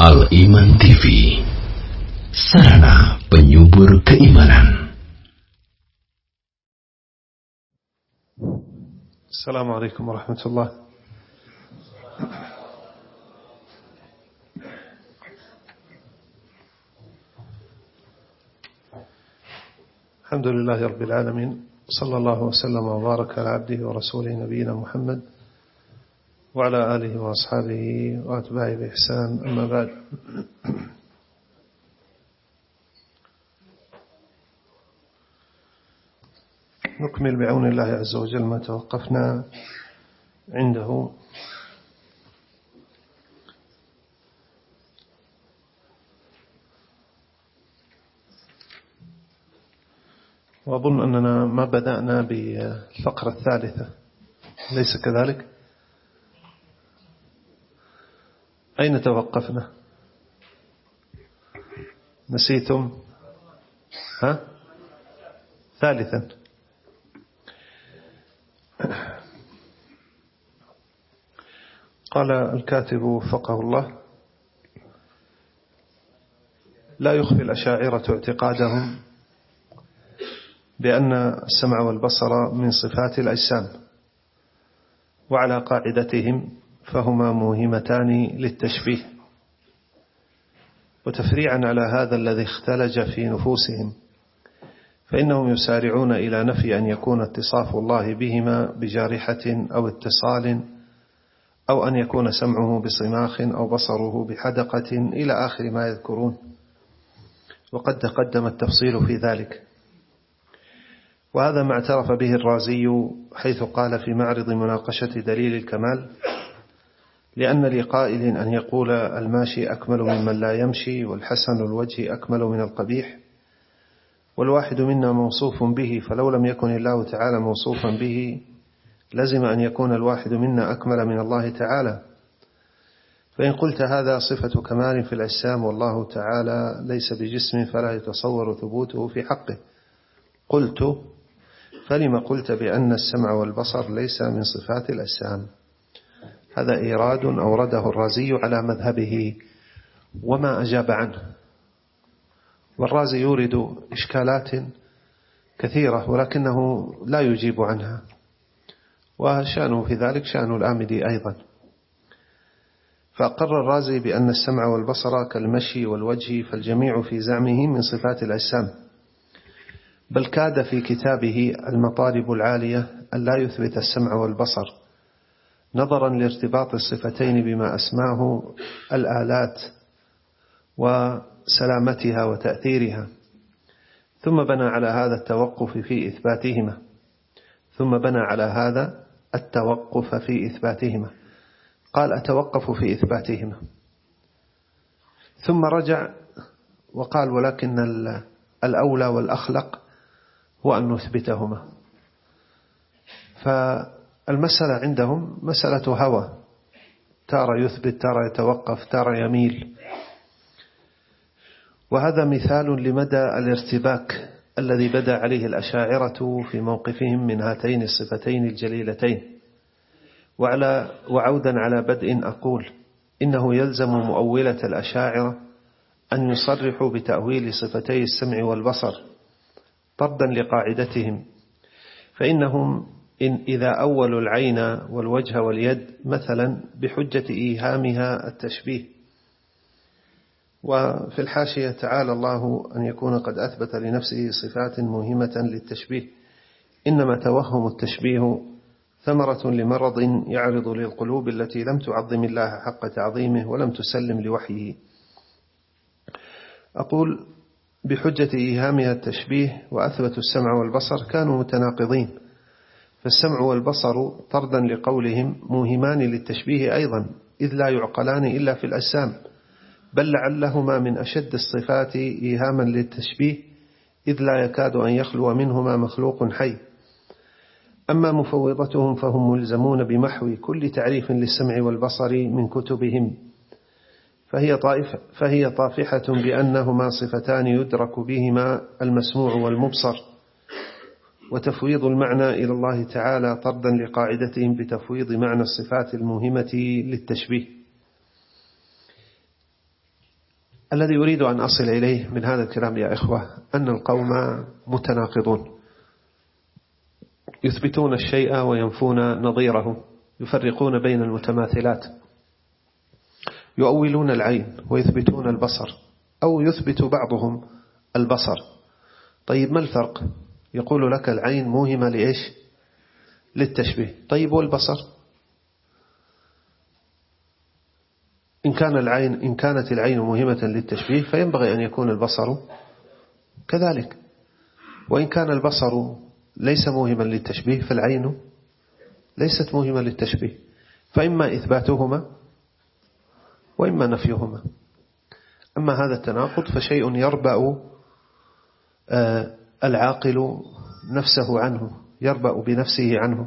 Al-Iman TV, sarana penyubur keimanan. Assalamualaikum warahmatullahi wabarakatuh. Alhamdulillahi Rabbil Alamin. Sallallahu wasallam wa baraka ala abdihi wa rasulih nabiyina Muhammad wa ala alihi wa ashabihi wa atba'i bi ihsan, amma ba'd. نكمل بعون الله عز وجل ما توقفنا عنده وأظن أننا ما بدأنا بالفقرة الثالثة، ليس كذلك؟ أين توقفنا؟ نسيتم؟ ثالثا. قال الكاتب وفقه الله: لا يخفي الأشاعرة اعتقادهم بأن السمع والبصر من صفات الأجسام، وعلى قاعدتهم فهما موهمتان للتشبيه، وتفريعا على هذا الذي اختلج في نفوسهم، فإنهم يسارعون إلى نفي أن يكون اتصاف الله بهما بجارحة أو اتصال، أو أن يكون سمعه بصماخ أو بصره بحدقة إلى آخر ما يذكرون، وقد تقدم التفصيل في ذلك. وهذا ما اعترف به الرازي حيث قال في معرض مناقشة دليل الكمال: لأن لقائل أن يقول الماشي أكمل ممن لا يمشي، والحسن الوجه أكمل من القبيح، والواحد منا موصوف به، فلو لم يكن الله تعالى موصوفا به لزم أن يكون الواحد منا أكمل من الله تعالى. فإن قلت هذا صفة كمال في الأجسام والله تعالى ليس بجسم فلا يتصور ثبوته في حقه، قلت: فلما قلت بأن السمع والبصر ليس من صفات الأجسام؟ هذا إيراد أورده الرازي على مذهبه وما أجاب عنه. والرازي يورد إشكالات كثيرة ولكنه لا يجيب عنها، وشأنه في ذلك شأن الآمدي أيضا. فأقر الرازي بأن السمع والبصر كالمشي والوجه، فالجميع في زعمه من صفات الأجسام، بل كاد في كتابه المطالب العالية أن لا يثبت السمع والبصر، نظرا لارتباط الصفتين بما أسماه الآلات وسلامتها وتأثيرها، ثم بنى على هذا التوقف في إثباتهما قال: أتوقف في إثباتهما، ثم رجع وقال: ولكن الأولى والأخلق هو أن نثبتهما. فالمسألة عندهم مسألة هوى، تارة يثبت، تارة يتوقف، تارة يميل. وهذا مثال لمدى الارتباك الذي بدا عليه الأشاعرة في موقفهم من هاتين الصفتين الجليلتين. وعودا على بدء أقول: إنه يلزم مؤولة الأشاعرة أن يصرحوا بتأويل صفتي السمع والبصر طردا لقاعدتهم، فإنهم إذا أولوا العين والوجه واليد مثلا بحجة إيهامها التشبيه. وفي الحاشية: تعالى الله أن يكون قد أثبت لنفسه صفات موهمة للتشبيه، إنما توهم التشبيه ثمرة لمرض يعرض للقلوب التي لم تعظم الله حق تعظيمه ولم تسلم لوحيه. أقول: بحجة إيهامها التشبيه وأثبتوا السمع والبصر كانوا متناقضين، فالسمع والبصر طردا لقولهم موهمان للتشبيه أيضا، إذ لا يعقلان إلا في الأجسام، بل لعلهما من أشد الصفات إيهاما للتشبيه، إذ لا يكاد أن يخلو منهما مخلوق حي. أما مفوضتهم فهم ملزمون بمحو كل تعريف للسمع والبصر من كتبهم، فهي طافحة بأنهما صفتان يدرك بهما المسموع والمبصر، وتفويض المعنى إلى الله تعالى طردا لقاعدتهم بتفويض معنى الصفات الموهمة للتشبيه. الذي أريد أن أصل إليه من هذا الكلام يا إخوة أن القوم متناقضون، يثبتون الشيء وينفون نظيره، يفرقون بين المتماثلات، يؤولون العين ويثبتون البصر، أو يثبت بعضهم البصر. طيب ما الفرق؟ يقول لك العين موهمة لإيش؟ للتشبيه. طيب والبصر؟ إن كانت العين موهمة للتشبيه فينبغي أن يكون البصر كذلك، وإن كان البصر ليس موهما للتشبيه فالعين ليست موهمة للتشبيه، فإما إثباتهما وإما نفيهما. أما هذا التناقض فشيء يربأ العاقل نفسه عنه، يربأ بنفسه عنه.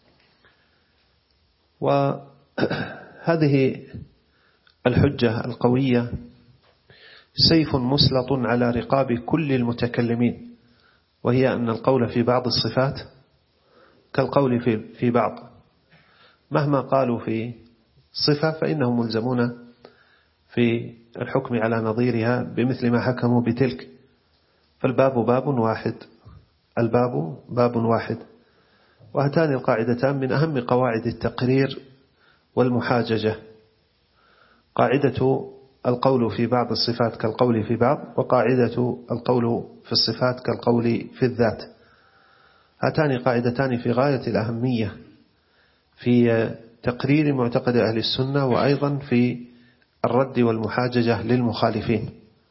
وهذه الحجة القوية سيف مسلط على رقاب كل المتكلمين، وهي أن القول في بعض الصفات كالقول في بعض، مهما قالوا في صفة فإنهم ملزمون في الحكم على نظيرها بمثل ما حكموا بتلك. فالباب باب واحد، الباب باب واحد. وهاتان القاعدتان من أهم قواعد التقرير والمحاججة، قاعدة القول في بعض الصفات كالقول في بعض، وقاعدة القول في الصفات كالقول في الذات. هاتان قاعدتان في غاية الأهمية في تقرير معتقد أهل السنة، وأيضا في الرد والمحاججة للمخالفين.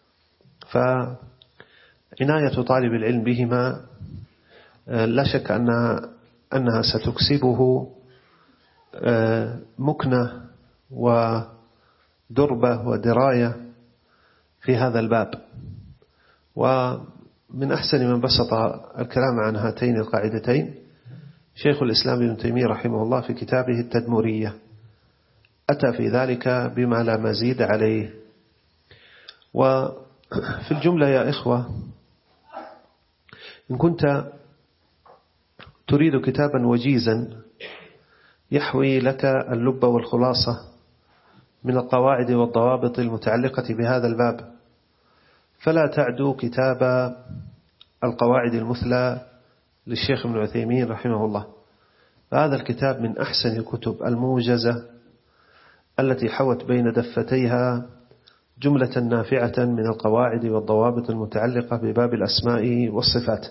فعناية طالب العلم بهما لا شك أنها ستكسبه مكنة ودربة ودراية في هذا الباب. ومن أحسن من بسط الكلام عن هاتين القاعدتين شيخ الإسلام ابن تيمية رحمه الله في كتابه التدمرية، أتى في ذلك بما لا مزيد عليه. وفي الجملة يا إخوة، إن كنت تريد كتابا وجيزا يحوي لك اللب والخلاصة من القواعد والضوابط المتعلقة بهذا الباب، فلا تعدو كتاب القواعد المثلى للشيخ ابن عثيمين رحمه الله. فهذا الكتاب من أحسن الكتب الموجزة التي حوت بين دفتيها جملة نافعة من القواعد والضوابط المتعلقة بباب الأسماء والصفات.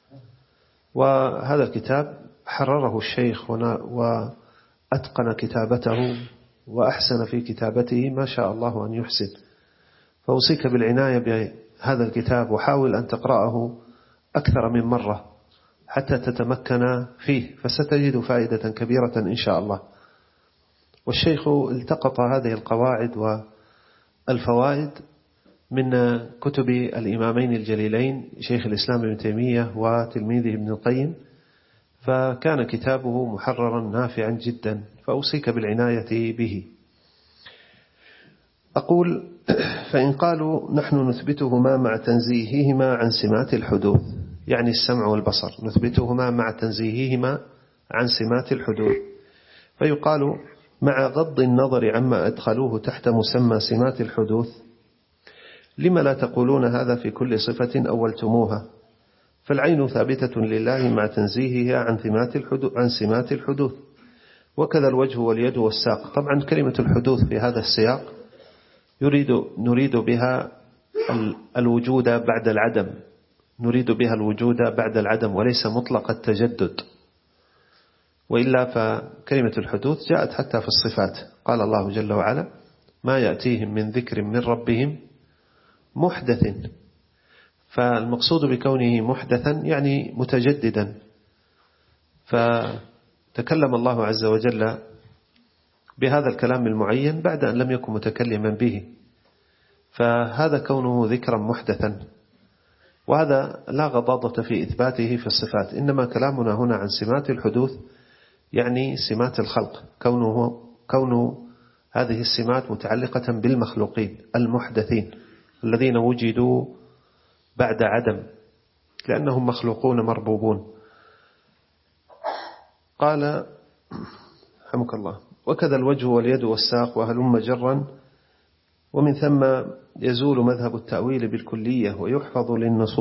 وهذا الكتاب حرره الشيخ وأتقن كتابته وأحسن في كتابته ما شاء الله أن يحسن. فأوصيك بالعناية بهذا الكتاب، وحاول أن تقرأه أكثر من مرة حتى تتمكن فيه، فستجد فائدة كبيرة إن شاء الله. والشيخ التقط هذه القواعد والفوائد من كتب الإمامين الجليلين شيخ الإسلام ابن تيمية وتلميذه ابن القيم، فكان كتابه محررا نافعا جدا، فأوصيك بالعناية به. أقول: فإن قالوا نحن نثبتهما مع تنزيههما عن سمات الحدوث، يعني السمع والبصر، نثبتهما مع تنزيههما عن سمات الحدوث، فيقال مع غض النظر عما أدخلوه تحت مسمى سمات الحدوث، لما لا تقولون هذا في كل صفة أولتموها؟ فالعين ثابتة لله مع تنزيهها عن سمات الحدوث، وكذا الوجه واليد والساق. طبعا كلمة الحدوث في هذا السياق نريد بها الوجود بعد العدم، نريد بها الوجود بعد العدم وليس مطلق التجدد، وإلا فكلمة الحدوث جاءت حتى في الصفات. قال الله جل وعلا: ما يأتيهم من ذكر من ربهم محدث. فالمقصود بكونه محدثا يعني متجددا، فتكلم الله عز وجل بهذا الكلام المعين بعد أن لم يكن متكلما به، فهذا كونه ذكرا محدثا، وهذا لا غضاضة في إثباته في الصفات. إنما كلامنا هنا عن سمات الحدوث يعني سمات الخلق، كون هذه السمات متعلقة بالمخلوقين المحدثين الذين وجدوا بعد عدم، لأنهم مخلوقون مربوبون. قال حمك الله: وكذا الوجه واليد والساق وهلم جرا ومن ثم يزول مذهب التأويل بالكلية ويحفظ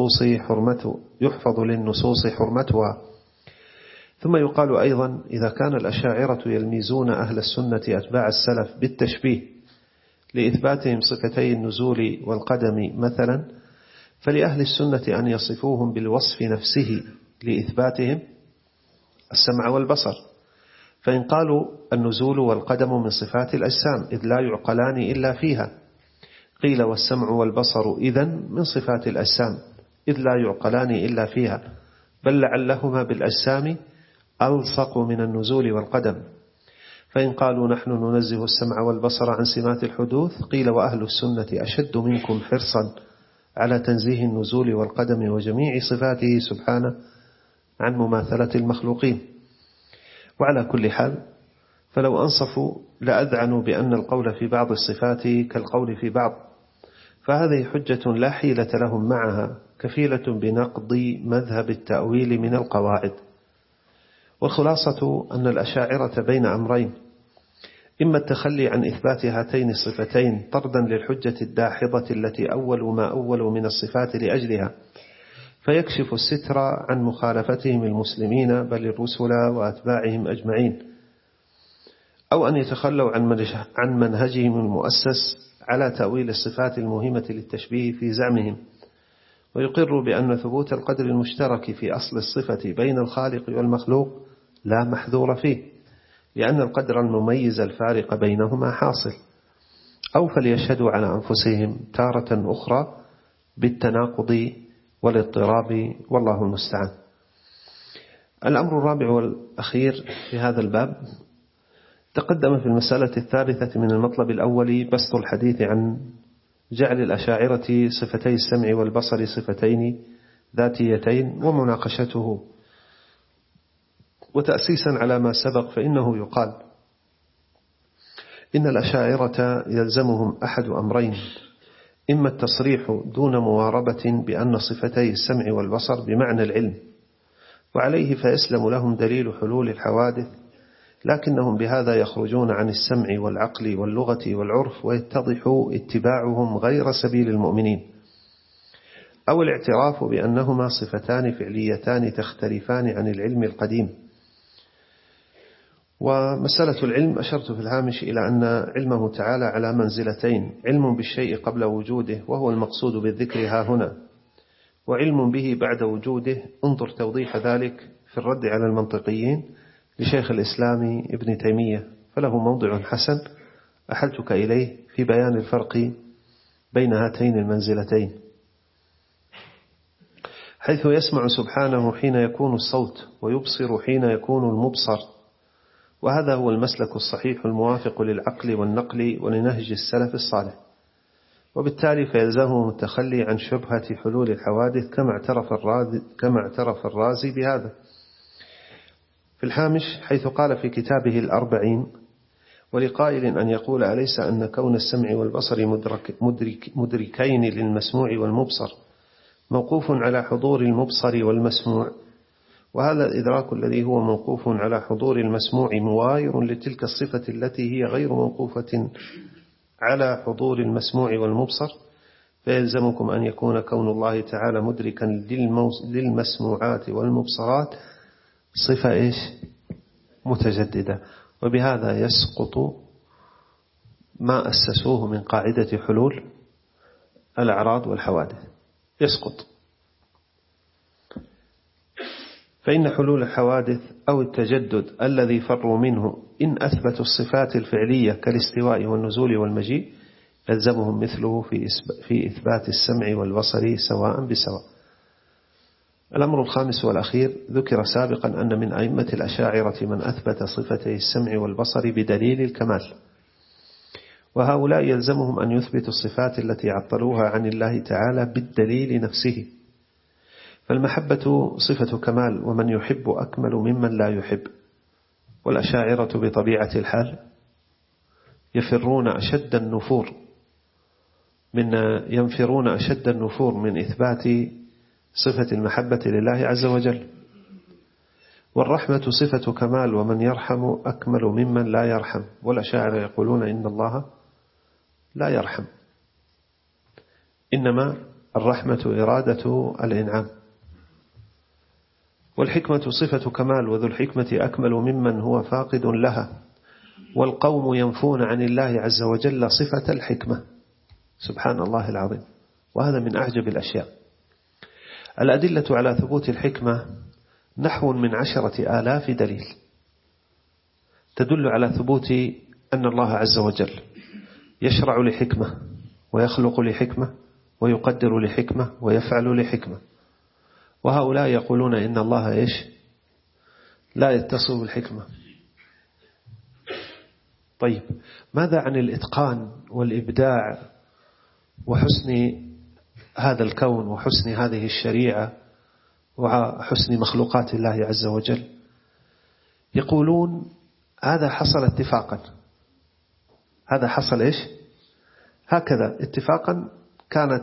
للنصوص حرمتها. ثم يقال أيضا إذا كان الأشاعرة يلمزون أهل السنة أتباع السلف بالتشبيه لإثباتهم صفتي النزول والقدم مثلا، فلأهل السنة أن يصفوهم بالوصف نفسه لإثباتهم السمع والبصر. فإن قالوا النزول والقدم من صفات الأجسام إذ لا يعقلان إلا فيها، قيل والسمع والبصر إذن من صفات الأجسام إذ لا يعقلان إلا فيها، بل لعلهما بالأجسام ألصق من النزول والقدم. فإن قالوا نحن ننزه السمع والبصر عن سمات الحدوث، قيل وأهل السنة أشد منكم حرصا على تنزيه النزول والقدم وجميع صفاته سبحانه عن مماثلة المخلوقين. وعلى كل حال فلو أنصفوا لأذعنوا بأن القول في بعض الصفات كالقول في بعض، فهذه حجة لا حيلة لهم معها، كفيلة بنقض مذهب التأويل من القواعد. والخلاصة أن الأشاعرة بين أمرين: إما التخلي عن إثبات هاتين الصفتين طردا للحجة الداحضة التي أولوا ما أولوا من الصفات لأجلها، فيكشف الستر عن مخالفتهم المسلمين بل الرسل وأتباعهم أجمعين، أو أن يتخلوا عن منهجهم المؤسس على تأويل الصفات المهمة للتشبيه في زعمهم، ويقر بأن ثبوت القدر المشترك في أصل الصفة بين الخالق والمخلوق لا محذور فيه، لأن القدر المميز الفارق بينهما حاصل، أو فليشهدوا على أنفسهم تارة أخرى بالتناقض والاضطراب، والله المستعان. الأمر الرابع والأخير في هذا الباب تقدم في المسألة الثالثة من المطلب الأول بسط الحديث عن جعل الأشاعرة صفتي السمع والبصر صفتين ذاتيتين ومناقشته. وتأسيسا على ما سبق فإنه يقال إن الأشاعرة يلزمهم أحد أمرين: إما التصريح دون مواربة بأن صفتي السمع والبصر بمعنى العلم، وعليه فيسلم لهم دليل حلول الحوادث، لكنهم بهذا يخرجون عن السمع والعقل واللغة والعرف، ويتضح اتباعهم غير سبيل المؤمنين، أو الاعتراف بأنهما صفتان فعليتان تختلفان عن العلم القديم. ومسألة العلم أشرت في الهامش إلى أن علمه تعالى على منزلتين: علم بالشيء قبل وجوده وهو المقصود بالذكر ها هنا، وعلم به بعد وجوده، انظر توضيح ذلك في الرد على المنطقيين لشيخ الإسلام ابن تيمية، فله موضع حسن أحلتك إليه في بيان الفرق بين هاتين المنزلتين، حيث يسمع سبحانه حين يكون الصوت ويبصر حين يكون المبصر، وهذا هو المسلك الصحيح الموافق للعقل والنقل ولنهج السلف الصالح، وبالتالي فيلزمهم التخلي عن شبهة حلول الحوادث كما اعترف الرازي بهذا في الهامش، حيث قال في كتابه الأربعين: ولقائل أن يقول أليس أن كون السمع والبصر مدركين للمسموع والمبصر موقوف على حضور المبصر والمسموع، وهذا الإدراك الذي هو موقوف على حضور المسموع مغاير لتلك الصفة التي هي غير موقوفة على حضور المسموع والمبصر، فيلزمكم أن يكون كون الله تعالى مدركا للمسموعات والمبصرات صفة متجددة، وبهذا يسقط ما أسسوه من قاعدة حلول الأعراض والحوادث، يسقط. فإن حلول الحوادث أو التجدد الذي فروا منه إن أثبتوا الصفات الفعلية كالاستواء والنزول والمجيء يلزمهم مثله في إثبات السمع والبصر سواء بسواء. الأمر الخامس والأخير ذكر سابقا أن من أئمة الأشاعرة من أثبت صفتي السمع والبصر بدليل الكمال، وهؤلاء يلزمهم أن يثبتوا الصفات التي عطلوها عن الله تعالى بالدليل نفسه، فالمحبة صفة كمال، ومن يحب أكمل ممن لا يحب. والأشاعرة بطبيعة الحال ينفرون أشد النفور من إثبات صفة المحبة لله عز وجل. والرحمة صفة كمال، ومن يرحم أكمل ممن لا يرحم، والأشاعرة يقولون إن الله لا يرحم، إنما الرحمة إرادة الإنعام. والحكمة صفة كمال، وذو الحكمة أكمل ممن هو فاقد لها. والقوم ينفون عن الله عز وجل صفة الحكمة، سبحان الله العظيم، وهذا من أعجب الأشياء. الأدلة على ثبوت الحكمة نحو من 10,000 دليل تدل على ثبوت أن الله عز وجل يشرع لحكمة، ويخلق لحكمة، ويقدر لحكمة، ويفعل لحكمة. وهؤلاء يقولون إن الله لا يتصل بالحكمة. طيب، ماذا عن الإتقان والإبداع وحسن هذا الكون وحسن هذه الشريعة وحسن مخلوقات الله عز وجل؟ يقولون هذا حصل اتفاقا. هذا حصل هكذا اتفاقا، كانت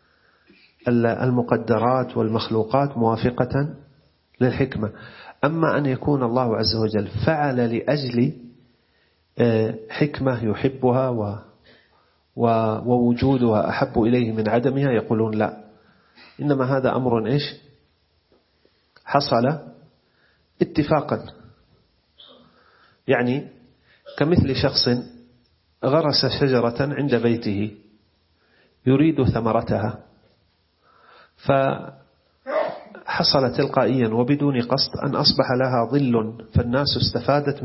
المقدرات والمخلوقات موافقة للحكمة. أما أن يكون الله عز وجل فعل لأجل حكمة يحبها ووجودها أحب إليه من عدمها، يقولون لا، إنما هذا أمر حصل اتفاقا. يعني كمثل شخص غرس شجرة عند بيته يريد ثمرتها، فحصل تلقائيا وبدون قصد أن أصبح لها ظل، فالناس استفادت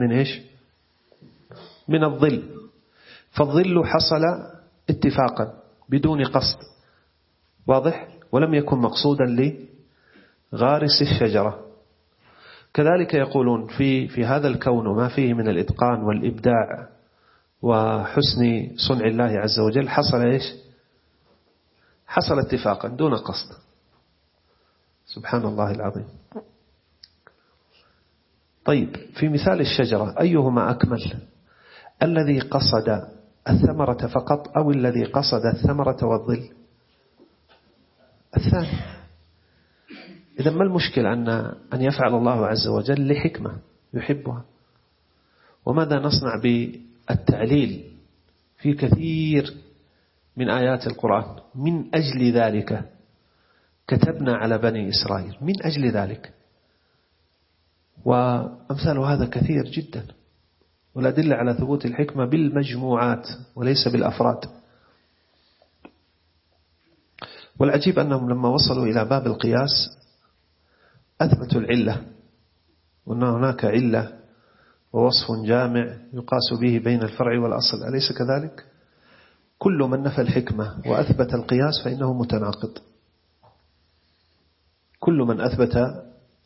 من الظل. فالظل حصل اتفاقا بدون قصد، واضح، ولم يكن مقصودا لغارس الشجرة. كذلك يقولون في هذا الكون وما فيه من الإتقان والإبداع وحسن صنع الله عز وجل حصل حصل اتفاقا دون قصد، سبحان الله العظيم. طيب، في مثال الشجرة أيهما أكمل، الذي قصد الثمرة فقط أو الذي قصد الثمرة والظل؟ الثاني. إذا ما المشكلة أن يفعل الله عز وجل لحكمة يحبها؟ وماذا نصنع بالتعليل في كثير من آيات القرآن؟ من أجل ذلك كتبنا على بني إسرائيل، من أجل ذلك. وأمثال هذا كثير جدا، والأدلة على ثبوت الحكمة بالمجموعات وليس بالأفراد. والعجيب أنهم لما وصلوا إلى باب القياس أثبتوا العلة، وأن هناك علة ووصف جامع يقاس به بين الفرع والأصل، أليس كذلك؟ كل من نفى الحكمة وأثبت القياس فإنه متناقض. كل من أثبت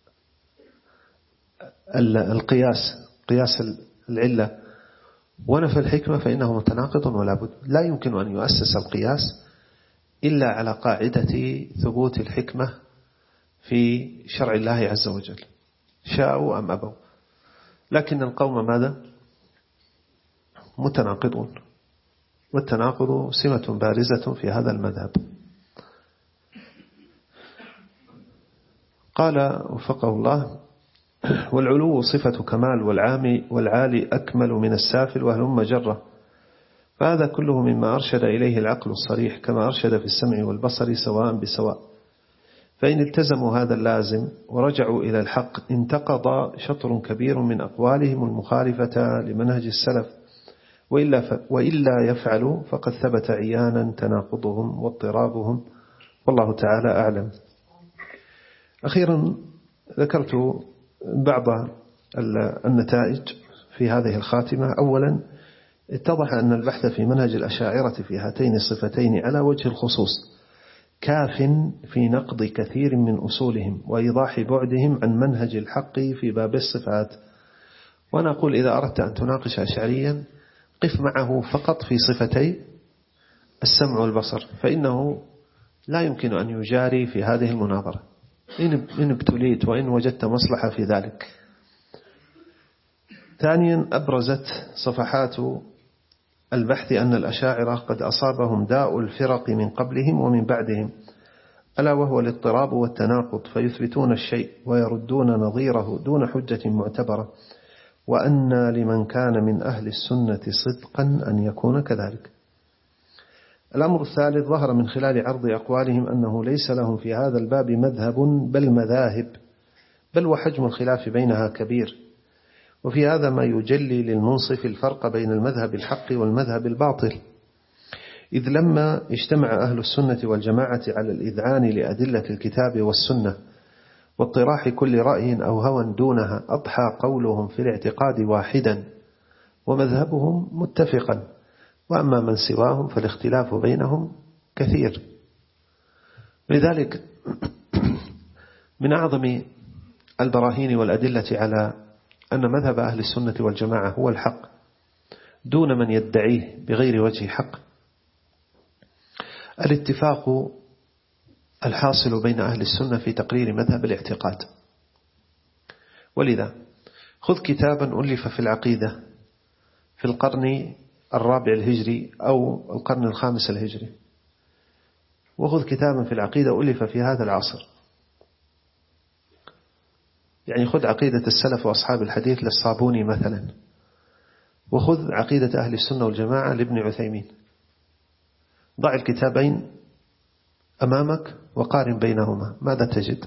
قياس العلة ونفى الحكمة فإنه متناقض ولا بد. لا يمكن أن يؤسس القياس إلا على قاعدة ثبوت الحكمة في شرع الله عز وجل، شاءوا أم أبوا. لكن القوم ماذا؟ متناقضون، والتناقض سمة بارزة في هذا المذهب. قال وفقه الله: والعلو صفة كمال، والعالي أكمل من السافل، وهلم جرة. فهذا كله مما أرشد إليه العقل الصريح، كما أرشد في السمع والبصر سواء بسواء. فإن التزموا هذا اللازم ورجعوا إلى الحق انتقض شطر كبير من أقوالهم المخالفة لمنهج السلف، وإلا يفعلوا فقد ثبت عيانا تناقضهم واضطرابهم، والله تعالى أعلم. أخيرا ذكرت بعض النتائج في هذه الخاتمة. أولا، اتضح أن البحث في منهج الأشاعرة في هاتين الصفتين على وجه الخصوص كاف في نقض كثير من أصولهم وإيضاح بعدهم عن منهج الحق في باب الصفات. وأنا أقول إذا أردت أن تناقش أشعريا قف معه فقط في صفتي السمع والبصر، فإنه لا يمكن أن يجاري في هذه المناظرة إن ابتليت وإن وجدت مصلحة في ذلك. ثانيا، أبرزت صفحات البحث أن الأشاعرة قد أصابهم داء الفرق من قبلهم ومن بعدهم، ألا وهو الاضطراب والتناقض، فيثبتون الشيء ويردون نظيره دون حجة معتبرة، وأن لمن كان من أهل السنة صدقا أن يكون كذلك. الأمر الثالث: ظهر من خلال عرض أقوالهم أنه ليس لهم في هذا الباب مذهب بل مذاهب، بل وحجم الخلاف بينها كبير، وفي هذا ما يجلي للمنصف الفرق بين المذهب الحق والمذهب الباطل، إذ لما اجتمع أهل السنة والجماعة على الإذعان لأدلة الكتاب والسنة واطراح كل رأي أو هوى دونها، أضحى قولهم في الاعتقاد واحدا ومذهبهم متفقا، وأما من سواهم فالاختلاف بينهم كثير. لذلك من أعظم البراهين والأدلة على أن مذهب أهل السنة والجماعة هو الحق دون من يدعيه بغير وجه حق الاتفاق الحاصل بين أهل السنة في تقرير مذهب الاعتقاد. ولذا خذ كتابا ألف في العقيدة في القرن 4 الهجري أو القرن 5 الهجري، وخذ كتابا في العقيدة ألف في هذا العصر، يعني خذ عقيدة السلف وأصحاب الحديث للصابوني مثلا، وخذ عقيدة أهل السنة والجماعة لابن عثيمين، ضع الكتابين أمامك وقارن بينهما، ماذا تجد؟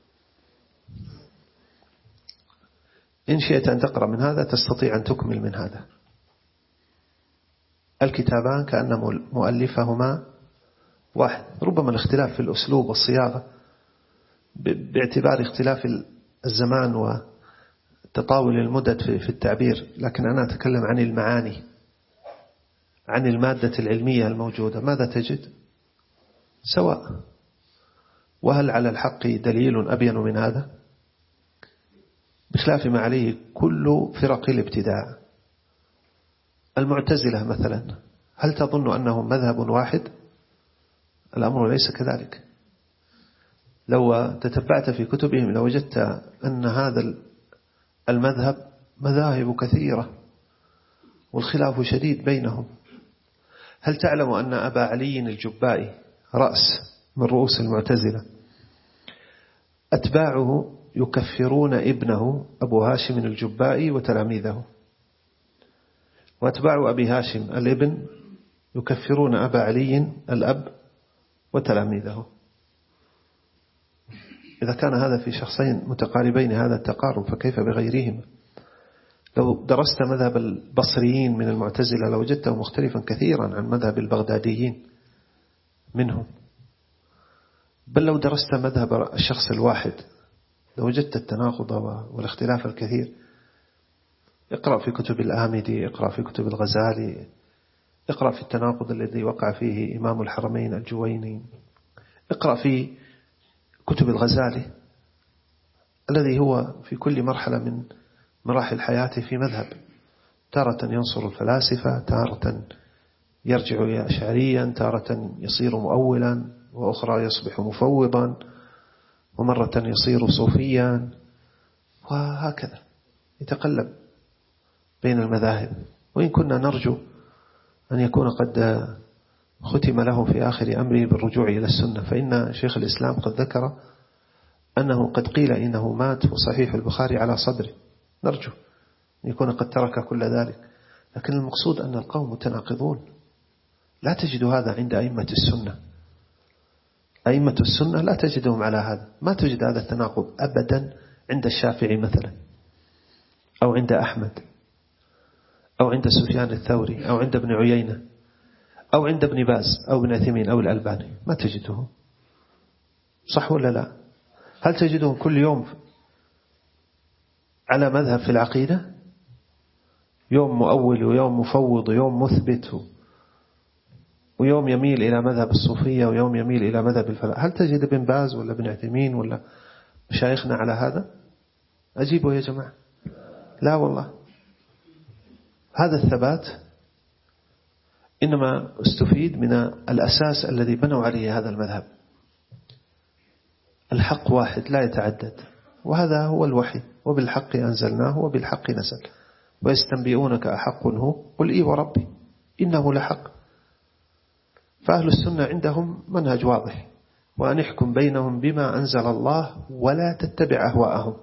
إن شئت أن تقرأ من هذا تستطيع أن تكمل من هذا. الكتابان كأن مؤلفهما واحد، ربما الاختلاف في الأسلوب والصياغة باعتبار اختلاف الزمان وتطاول المدد في التعبير، لكن أنا أتكلم عن المعاني، عن المادة العلمية الموجودة، ماذا تجد؟ سواء. وهل على الحق دليل أبين من هذا؟ بخلاف ما عليه كل فرق الابتداع. المعتزلة مثلا، هل تظن أنهم مذهب واحد؟ الأمر ليس كذلك. لو تتبعت في كتبهم لوجدت أن هذا المذهب مذاهب كثيرة والخلاف شديد بينهم. هل تعلم أن أبا علي الجبائي رأس من رؤوس المعتزلة أتباعه يكفرون ابنه أبو هاشم الجبائي وتلاميذه، وأتباع أبي هاشم الابن يكفرون أبا علي الأب وتلاميذه؟ إذا كان هذا في شخصين متقاربين هذا التقارب، فكيف بغيرهم؟ لو درست مذهب البصريين من المعتزلة لوجدته مختلفا كثيرا عن مذهب البغداديين منهم، بل لو درست مذهب الشخص الواحد لوجدت التناقض والاختلاف الكثير. اقرأ في كتب الآمدي، اقرأ في كتب الغزالي، اقرأ في التناقض الذي وقع فيه إمام الحرمين الجويني، اقرأ في كتب الغزالي الذي هو في كل مرحلة من مراحل حياته في مذهب، تارة ينصر الفلاسفة، تارة يرجع أشعريا، تارة يصير مؤولا، وأخرى يصبح مفوضا، ومرة يصير صوفيا، وهكذا يتقلب بين المذاهب. وإن كنا نرجو أن يكون قد ختم له في آخر أمره بالرجوع إلى السنة، فإن شيخ الإسلام قد ذكر أنه قد قيل إنه مات وصحيح البخاري على صدره، نرجو أن يكون قد ترك كل ذلك. لكن المقصود أن القوم متناقضون، لا تجد هذا عند أئمة السنة. أئمة السنة لا تجدهم على هذا، ما تجد هذا التناقض أبدا عند الشافعي مثلا، أو عند أحمد، أو عند سفيان الثوري، أو عند ابن عيينة، أو عند ابن باز، أو ابن عثيمين، أو الألباني، ما تجدهم. صح ولا لا؟ هل تجدهم كل يوم على مذهب في العقيدة؟ يوم مؤول ويوم مفوض ويوم مثبت، ويوم يميل إلى مذهب الصوفية ويوم يميل إلى مذهب الفلاح. هل تجد ابن باز ولا ابن عثيمين ولا مشايخنا على هذا؟ أجيبوا يا جماعة، لا والله. هذا الثبات إنما استفيد من الأساس الذي بنوا عليه هذا المذهب. الحق واحد لا يتعدد، وهذا هو الوحي، وبالحق أنزلناه وبالحق نزل. ويستنبئونك أحق هو؟ قل إي وربي إنه لحق. فأهل السنة عندهم منهج واضح، وأن يحكم بينهم بما أنزل الله ولا تتبع أهواءهم.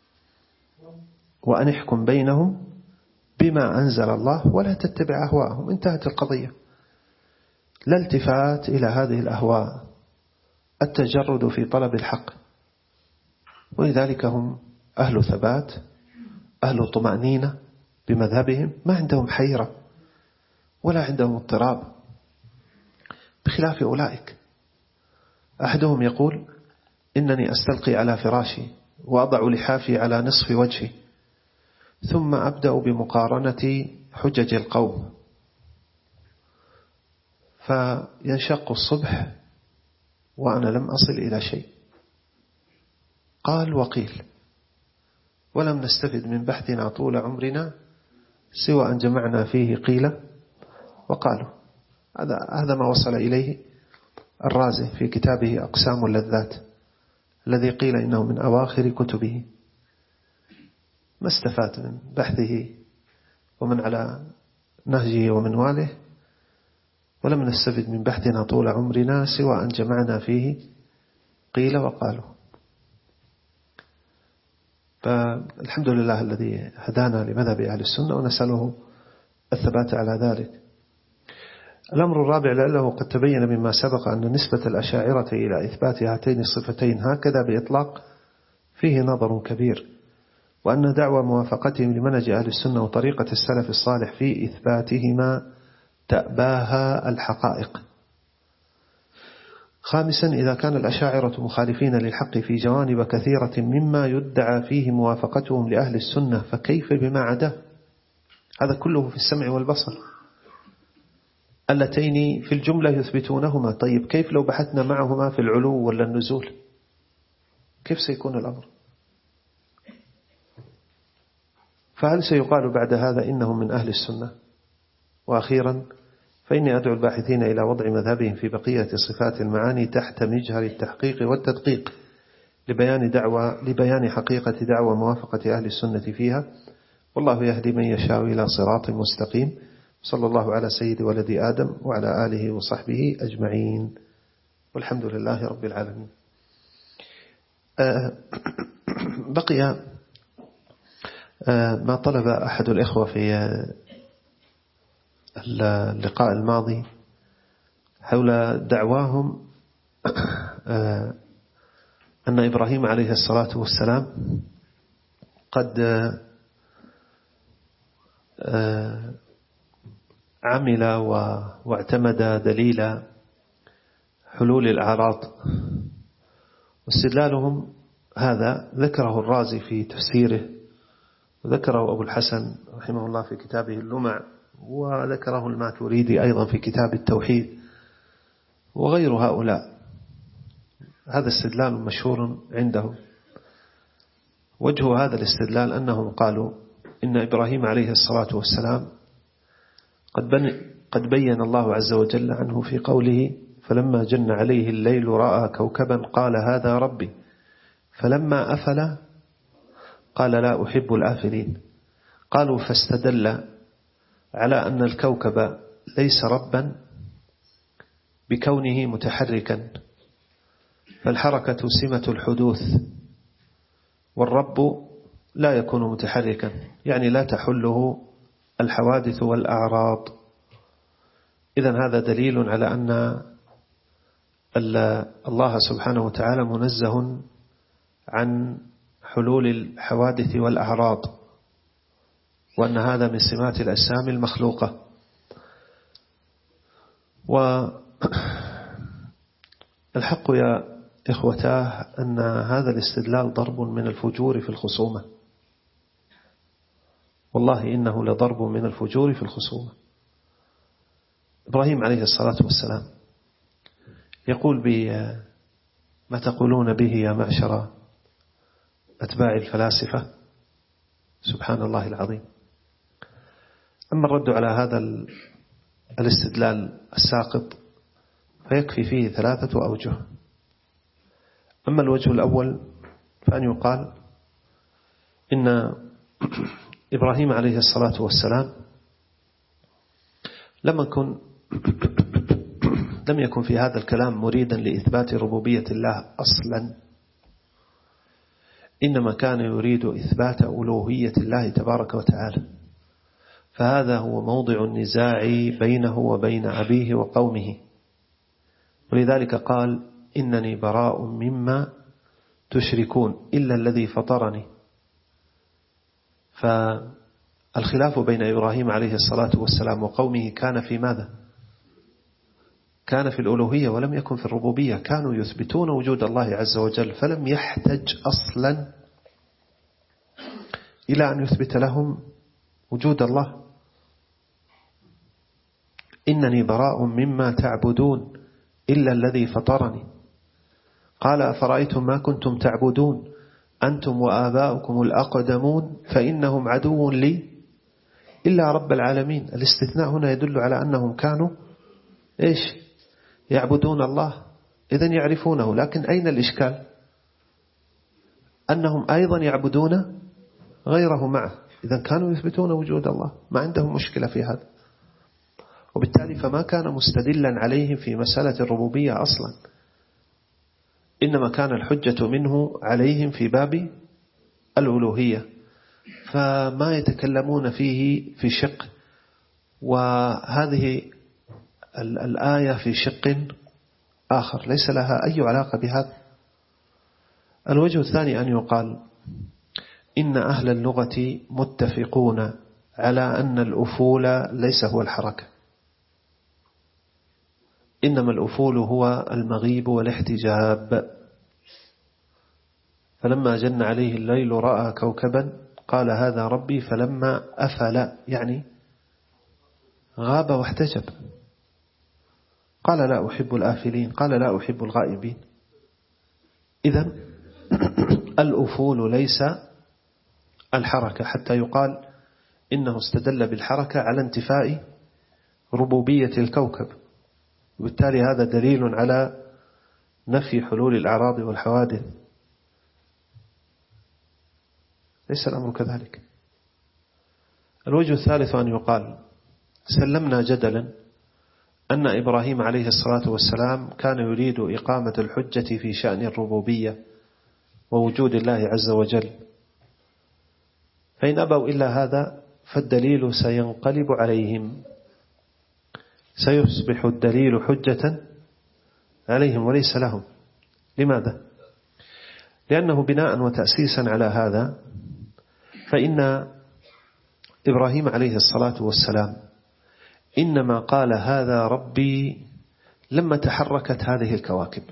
وأن يحكم بينهم بما أنزل الله ولا تتبع أهواءهم، انتهت القضية. لا التفات إلى هذه الأهواء، التجرد في طلب الحق. ولذلك هم أهل ثبات، أهل طمأنينة بمذهبهم، ما عندهم حيرة ولا عندهم اضطراب، بخلاف أولئك. أحدهم يقول: إنني أستلقي على فراشي وأضع لحافي على نصف وجهي ثم أبدأ بمقارنة حجج القوم، فينشق الصبح وأنا لم أصل إلى شيء. قال وقيل، ولم نستفد من بحثنا طول عمرنا سوى أن جمعنا فيه قيل وقالوا. هذا ما وصل إليه الرازي في كتابه أقسام اللذات، الذي قيل إنه من أواخر كتبه. ما استفاد من بحثه ومن على نهجه ومنواله، ولم نستفد من بحثنا طول عمرنا سوى أن جمعنا فيه قيل وقالوا. فالحمد لله الذي هدانا لمذهب أهل السنة، ونسأله الثبات على ذلك. الأمر الرابع، لعله قد تبين مما سبق أن نسبة الأشاعرة إلى إثبات هاتين الصفتين هكذا بإطلاق فيه نظر كبير، وأن دعوى موافقتهم لمنهج أهل السنة وطريقة السلف الصالح في إثباتهما تأباها الحقائق. خامسا، إذا كان الأشاعرة مخالفين للحق في جوانب كثيرة مما يدعى فيه موافقتهم لأهل السنة، فكيف بما عداه؟ هذا كله في السمع والبصر اللتين في الجملة يثبتونهما. طيب كيف لو بحثنا معهما في العلو ولا النزول؟ كيف سيكون الأمر؟ فهل سيقال بعد هذا إنهم من أهل السنة؟ وأخيرا، فإني أدعو الباحثين إلى وضع مذهبهم في بقية صفات المعاني تحت مجهر التحقيق والتدقيق لبيان حقيقة دعوى موافقة أهل السنة فيها، والله يهدي من يشاء إلى صراط مستقيم. صلى الله على سيد ولد آدم وعلى آله وصحبه أجمعين، والحمد لله رب العالمين. بقي ما طلب أحد الإخوة في اللقاء الماضي حول دعواهم أن إبراهيم عليه الصلاة والسلام قد عمل واعتمد دليل حلول الأعراض. واستدلالهم هذا ذكره الرازي في تفسيره، وذكره أبو الحسن رحمه الله في كتابه اللمع، وذكره الماتريدي أيضا في كتاب التوحيد، وغير هؤلاء. هذا استدلال مشهور عندهم. وجه هذا الاستدلال أنهم قالوا إن إبراهيم عليه الصلاة والسلام قد بين الله عز وجل عنه في قوله: فلما جن عليه الليل رأى كوكبا قال هذا ربي، فلما أفل قال لا أحب الآفلين. قالوا فاستدل على أن الكوكب ليس ربا بكونه متحركا، فالحركة سمة الحدوث، والرب لا يكون متحركا، يعني لا تحله الحوادث والأعراض. إذن هذا دليل على أن الله سبحانه وتعالى منزه عن حلول الحوادث والأعراض، وأن هذا من سمات الأجسام المخلوقة. والحق يا إخوتاه أن هذا الاستدلال ضرب من الفجور في الخصومة، والله إنه لضرب من الفجور في الخصومة. إبراهيم عليه الصلاة والسلام يقول بما تقولون به يا معشر أتباع الفلاسفة، سبحان الله العظيم. أما الرد على هذا الاستدلال الساقط فيكفي فيه 3 أوجه. أما الوجه الأول فأن يقال إن إبراهيم عليه الصلاة والسلام لم يكن في هذا الكلام مريدا لإثبات ربوبية الله أصلا، إنما كان يريد إثبات ألوهية الله تبارك وتعالى. فهذا هو موضع النزاع بينه وبين أبيه وقومه، ولذلك قال إنني براء مما تشركون إلا الذي فطرني. فالخلاف بين إبراهيم عليه الصلاة والسلام وقومه كان في ماذا؟ كان في الألوهية ولم يكن في الربوبية. كانوا يثبتون وجود الله عز وجل، فلم يحتج أصلا إلى أن يثبت لهم وجود الله. إنني براء مما تعبدون إلا الذي فطرني. قال أفرأيتم ما كنتم تعبدون أنتم وآباؤكم الأقدمون فإنهم عدو لي إلا رب العالمين. الاستثناء هنا يدل على أنهم كانوا إيش؟ يعبدون الله، إذن يعرفونه. لكن أين الإشكال؟ أنهم أيضا يعبدون غيره معه، إذن كانوا يثبتون وجود الله، ما عندهم مشكلة في هذا. وبالتالي فما كان مستدلا عليهم في مسألة الربوبية أصلا، إنما كان الحجة منه عليهم في باب الألوهية. فما يتكلمون فيه في شق، وهذه الآية في شق آخر ليس لها أي علاقة بهذا. الوجه الثاني أن يقال إن أهل اللغة متفقون على أن الأفول ليس هو الحركة، إنما الأفول هو المغيب والاحتجاب. فلما جن عليه الليل رأى كوكبا قال هذا ربي فلما أفل يعني غاب واحتجب. قال لا أحب الآفلين، قال لا أحب الغائبين. إذن الأفول ليس الحركة، حتى يقال إنه استدل بالحركة على انتفاء ربوبية الكوكب، وبالتالي هذا دليل على نفي حلول الأعراض والحوادث. ليس الأمر كذلك. الوجه الثالث أن يقال سلمنا جدلا أن إبراهيم عليه الصلاة والسلام كان يريد إقامة الحجة في شأن الربوبية ووجود الله عز وجل، فإن أبوا إلا هذا فالدليل سينقلب عليهم، سيصبح الدليل حجة عليهم وليس لهم. لماذا؟ لأنه بناء وتأسيسا على هذا فإن إبراهيم عليه الصلاة والسلام إنما قال هذا ربي لما تحركت هذه الكواكب،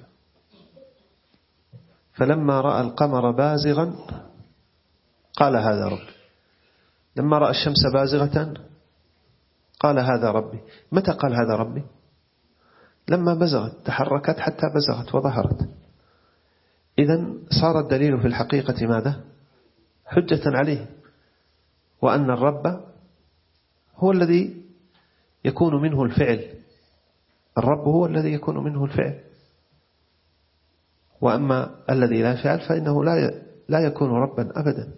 فلما رأى القمر بازغا قال هذا ربي، لما رأى الشمس بازغة قال هذا ربي. متى قال هذا ربي؟ لما بزغت، تحركت حتى بزغت وظهرت. إذن صار الدليل في الحقيقة ماذا؟ حجة عليه، وأن الرب هو الذي يكون منه الفعل، الرب هو الذي يكون منه الفعل، وأما الذي لا فعل فإنه لا يكون ربا أبدا.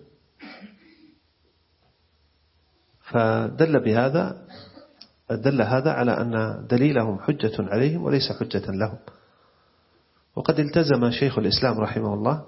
فدل هذا على أن دليلهم حجة عليهم وليس حجة لهم. وقد التزم شيخ الإسلام رحمه الله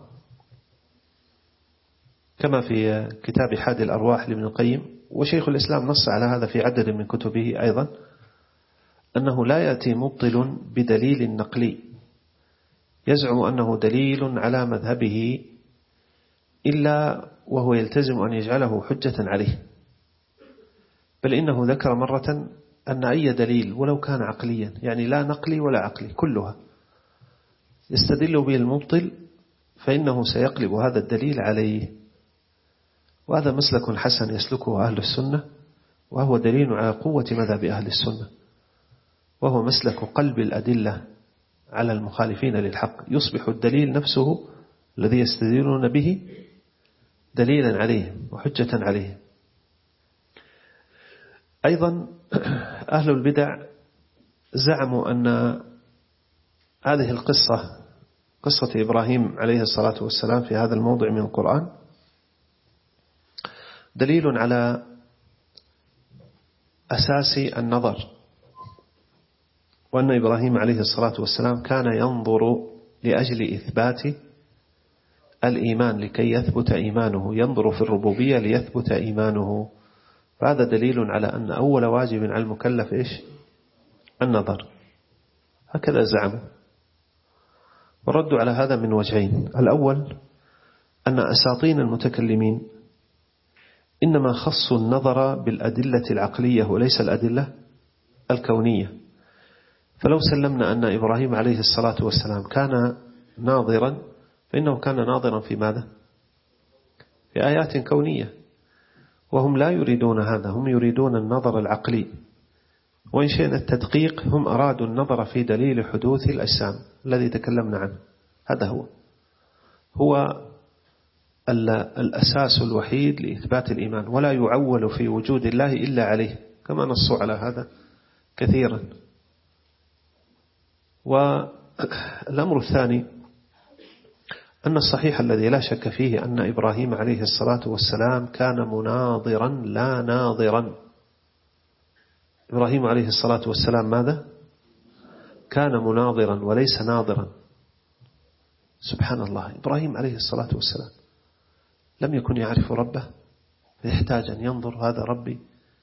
كما في كتاب حادي الأرواح لابن القيم، وشيخ الإسلام نص على هذا في عدد من كتبه أيضا، أنه لا يأتي مبطل بدليل نقلي يزعم أنه دليل على مذهبه إلا وهو يلتزم أن يجعله حجة عليه، بل إنه ذكر مرة أن أي دليل ولو كان عقليا، يعني لا نقلي ولا عقلي، كلها يستدل به المبطل فإنه سيقلب هذا الدليل عليه. وهذا مسلك حسن يسلكه أهل السنة، وهو دليل على قوة مذهب أهل السنة، وهو مسلك قلب الأدلة على المخالفين للحق، يصبح الدليل نفسه الذي يستدلون به دليلا عليهم وحجة عليهم. أيضا أهل البدع زعموا أن هذه القصة، قصة إبراهيم عليه الصلاة والسلام في هذا الموضع من القرآن، دليل على أساس النظر، وأن إبراهيم عليه الصلاة والسلام كان ينظر لأجل إثبات الإيمان لكي يثبت إيمانه، ينظر في الربوبية ليثبت إيمانه. فهذا دليل على أن أول واجب على المكلف إيش؟ النظر. هكذا زعموا. والرد على هذا من وجهين. الأول أن أساطين المتكلمين إنما خصوا النظر بالأدلة العقلية وليس الأدلة الكونية. فلو سلمنا أن إبراهيم عليه الصلاة والسلام كان ناظرا، فإنه كان ناظرا في ماذا؟ في آيات كونية، وهم لا يريدون هذا، هم يريدون النظر العقلي. وإن شئنا التدقيق هم أرادوا النظر في دليل حدوث الأجسام الذي تكلمنا عنه. هذا هو الأساس الوحيد لإثبات الإيمان، ولا يعول في وجود الله إلا عليه، كما نصوا على هذا كثيرا. والأمر الثاني أن الصحيح الذي لا شك فيه أن إبراهيم عليه الصلاة والسلام كان مناظرا لا ناظرا. إبراهيم عليه الصلاة والسلام ماذا؟ كان مناظرا وليس ناظرا. سبحان الله، إبراهيم عليه الصلاة والسلام لم يكن يعرف ربه فيحتاج أن ينظر هذا ربي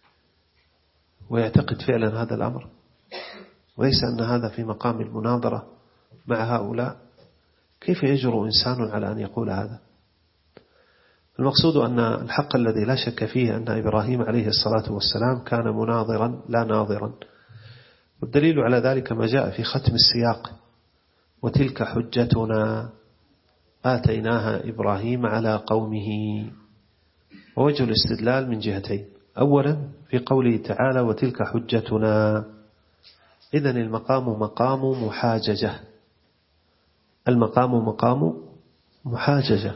ويعتقد فعلا هذا الأمر، وليس أن هذا في مقام المناظرة مع هؤلاء. كيف يجرؤ إنسان على أن يقول هذا؟ المقصود أن الحق الذي لا شك فيه أن إبراهيم عليه الصلاة والسلام كان مناظرا لا ناظرا. والدليل على ذلك ما جاء في ختم السياق: وتلك حجتنا آتيناها إبراهيم على قومه. ووجه الاستدلال من جهتين. أولا في قوله تعالى وتلك حجتنا، إذن المقام مقام محاججة، المقام مقام محاججة،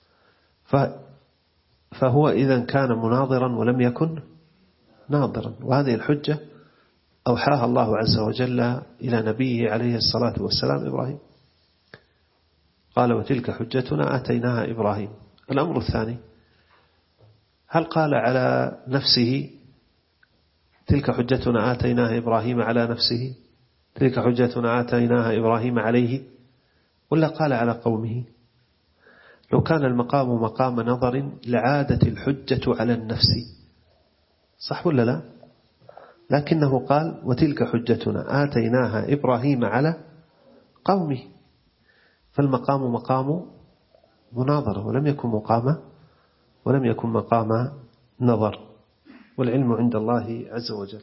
فهو إذن كان مناظرا ولم يكن ناظرا. وهذه الحجة أوحاها الله عز وجل إلى نبيه عليه الصلاة والسلام إبراهيم، قال وتلك حجتنا آتيناها إبراهيم. الأمر الثاني، هل قال على نفسه تلك حجتنا آتيناها إبراهيم على نفسه، تلك حجتنا آتيناها إبراهيم عليه، ولا قال على قومه؟ لو كان المقام مقام نظر لعادت الحجة على النفس، صح ولا لا؟ لكنه قال وتلك حجتنا آتيناها إبراهيم على قومه، فالمقام مقام مناظرة ولم يكن مقام نظر، والعلم عند الله عز وجل.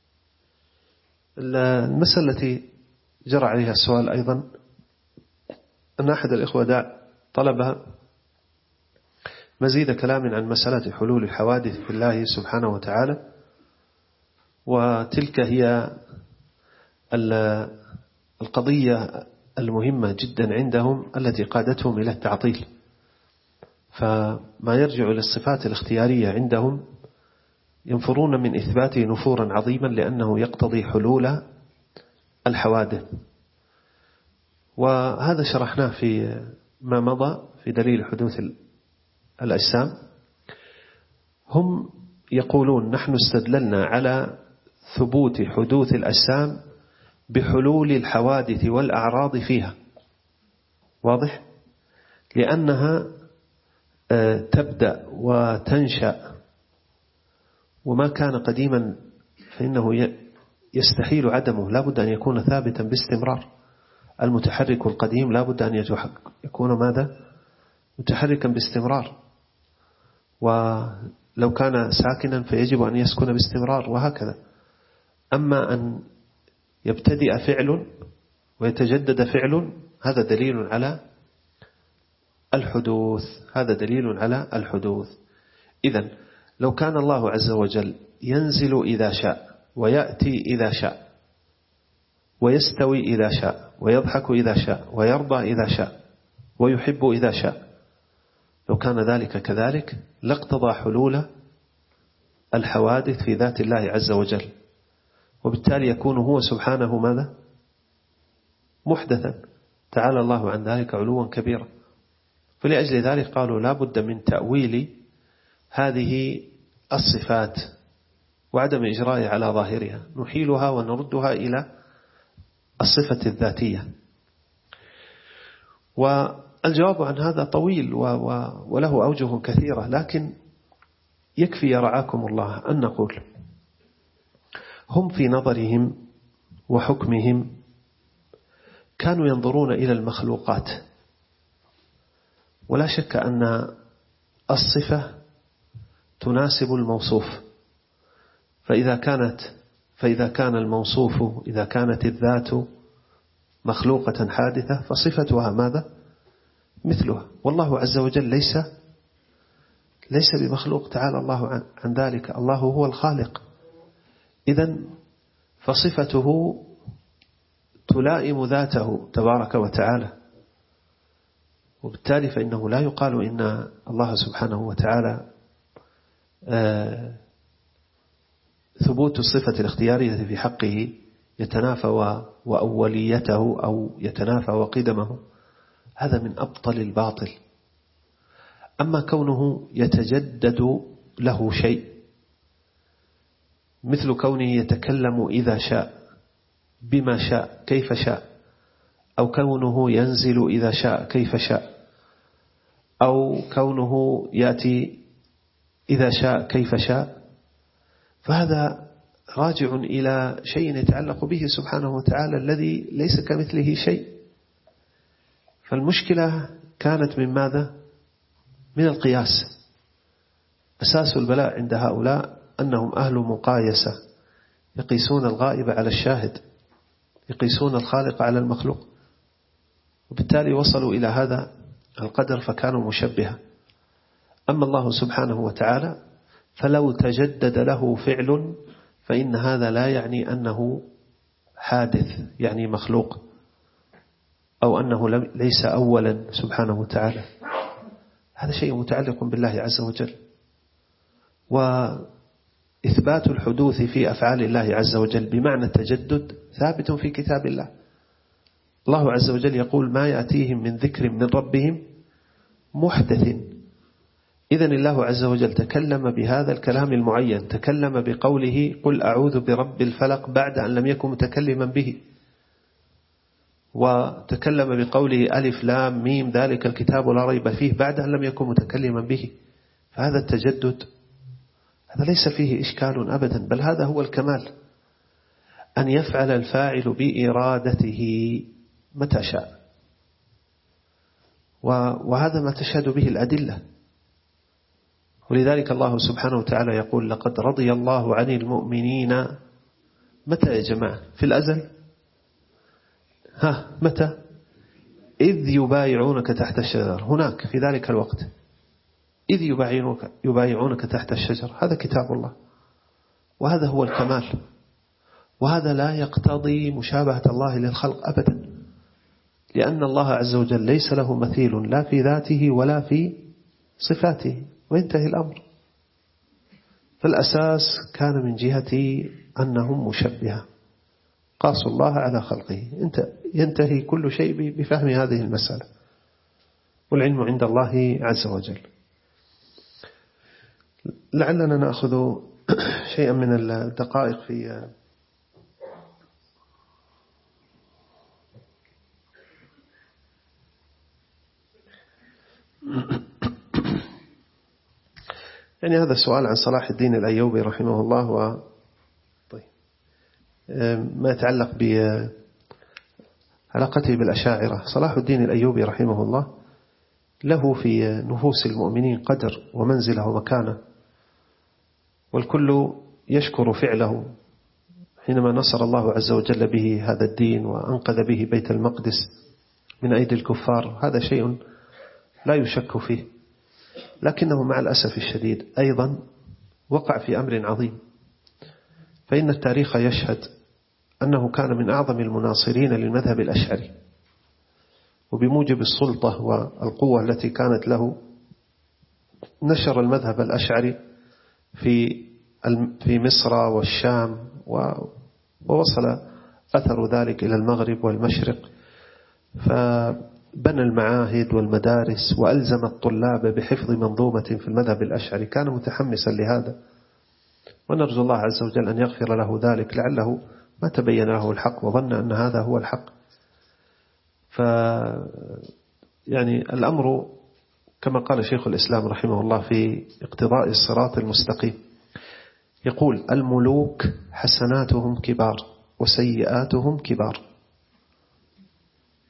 المسألة التي جرى عليها السؤال أيضا أن أحد الإخوة طلبها مزيد كلام عن مسألة حلول الحوادث في الله سبحانه وتعالى، وتلك هي القضية المهمة جدا عندهم التي قادتهم إلى التعطيل. فما يرجع إلى الصفات الاختيارية عندهم ينفرون من إثباته نفورا عظيما، لأنه يقتضي حلول الحوادث. وهذا شرحناه في ما مضى في دليل حدوث الأجسام. هم يقولون نحن استدللنا على ثبوت حدوث الأجسام بحلول الحوادث والأعراض فيها، واضح؟ لأنها تبدأ وتنشأ، وما كان قديما فإنه يستحيل عدمه، لا بد أن يكون ثابتا باستمرار. المتحرك القديم لا بد أن يكون ماذا؟ متحركا باستمرار، ولو كان ساكنا فيجب أن يسكن باستمرار، وهكذا. أما أن يبتدئ فعل ويتجدد فعل، هذا دليل على الحدوث، هذا دليل على الحدوث. إذن لو كان الله عز وجل ينزل إذا شاء، ويأتي إذا شاء، ويستوي إذا شاء، ويضحك إذا شاء، ويرضى إذا شاء، ويحب إذا شاء، لو كان ذلك كذلك لاقتضى حلول الحوادث في ذات الله عز وجل، وبالتالي يكون هو سبحانه ماذا؟ محدثا، تعالى الله عن ذلك علوا كبيرا. فلأجل ذلك قالوا لا بد من تأويل هذه الصفات وعدم إجرائها على ظاهرها، نحيلها ونردها إلى الصفة الذاتية. والجواب عن هذا طويل وله أوجه كثيرة، لكن يكفي رعاكم الله أن نقول هم في نظرهم وحكمهم كانوا ينظرون إلى المخلوقات، ولا شك أن الصفة تناسب الموصوف، فإذا كان الموصوف، إذا كانت الذات مخلوقة حادثة فصفتها ماذا؟ مثلها. والله عز وجل ليس بمخلوق، تعالى الله عن ذلك، الله هو الخالق. إذن فصفته تلائم ذاته تبارك وتعالى، وبالتالي فإنه لا يقال إن الله سبحانه وتعالى ثبوت الصفة الاختيارية في حقه يتنافى وأوليته أو يتنافى وقدمه، هذا من أبطل الباطل. أما كونه يتجدد له شيء، مثل كونه يتكلم إذا شاء بما شاء كيف شاء، أو كونه ينزل إذا شاء كيف شاء، أو كونه يأتي إذا شاء كيف شاء، فهذا راجع إلى شيء يتعلق به سبحانه وتعالى الذي ليس كمثله شيء. فالمشكلة كانت من ماذا؟ من القياس. أساس البلاء عند هؤلاء أنهم أهل مقايسة، يقيسون الغائب على الشاهد، يقيسون الخالق على المخلوق، وبالتالي وصلوا إلى هذا القدر فكانوا مشبهة. أما الله سبحانه وتعالى فلو تجدد له فعل فإن هذا لا يعني أنه حادث، يعني مخلوق، أو أنه ليس أولا سبحانه وتعالى. هذا شيء متعلق بالله عز وجل. وإثبات الحدوث في أفعال الله عز وجل بمعنى التجدد ثابت في كتاب الله. الله عز وجل يقول ما يأتيهم من ذكر من ربهم محدث. إذن الله عز وجل تكلم بهذا الكلام المعين، تكلم بقوله قل أعوذ برب الفلق بعد أن لم يكن متكلما به، وتكلم بقوله ألف لام ميم ذلك الكتاب لا ريب فيه بعد أن لم يكن متكلما به. فهذا التجدد هذا ليس فيه إشكال أبدا، بل هذا هو الكمال، أن يفعل الفاعل بإرادته متى شاء، وهذا ما تشهد به الأدلة. ولذلك الله سبحانه وتعالى يقول لقد رضي الله عن المؤمنين متى يا جماعة؟ في الأزل. متى؟ إذ يبايعونك تحت الشجر، هناك في ذلك الوقت، إذ يبايعونك تحت الشجر، هذا كتاب الله، وهذا هو الكمال. وهذا لا يقتضي مشابهة الله للخلق أبدا، لأن الله عز وجل ليس له مثيل لا في ذاته ولا في صفاته، وينتهي الأمر. فالأساس كان من جهة أنهم مشبهة، قاسوا الله على خلقه. ينتهي كل شيء بفهم هذه المسألة، والعلم عند الله عز وجل. لعلنا نأخذ شيئا من الدقائق في يعني هذا السؤال عن صلاح الدين الأيوبي رحمه الله، ما يتعلق بعلاقته بالأشاعرة. صلاح الدين الأيوبي رحمه الله له في نفوس المؤمنين قدر ومنزله ومكانه، والكل يشكر فعله حينما نصر الله عز وجل به هذا الدين وأنقذ به بيت المقدس من أيدي الكفار، هذا شيء لا يشك فيه. لكنه مع الأسف الشديد أيضا وقع في أمر عظيم، فإن التاريخ يشهد أنه كان من أعظم المناصرين للمذهب الأشعري، وبموجب السلطة والقوة التي كانت له نشر المذهب الأشعري في مصر والشام، ووصل أثر ذلك إلى المغرب والمشرق، فبنى المعاهد والمدارس وألزم الطلاب بحفظ منظومة في المذهب الأشعري. كان متحمسا لهذا، ونرجو الله عز وجل أن يغفر له ذلك، لعله ما تبين له الحق وظن أن هذا هو الحق. يعني الأمر كما قال شيخ الإسلام رحمه الله في اقتضاء الصراط المستقيم، يقول الملوك حسناتهم كبار وسيئاتهم كبار.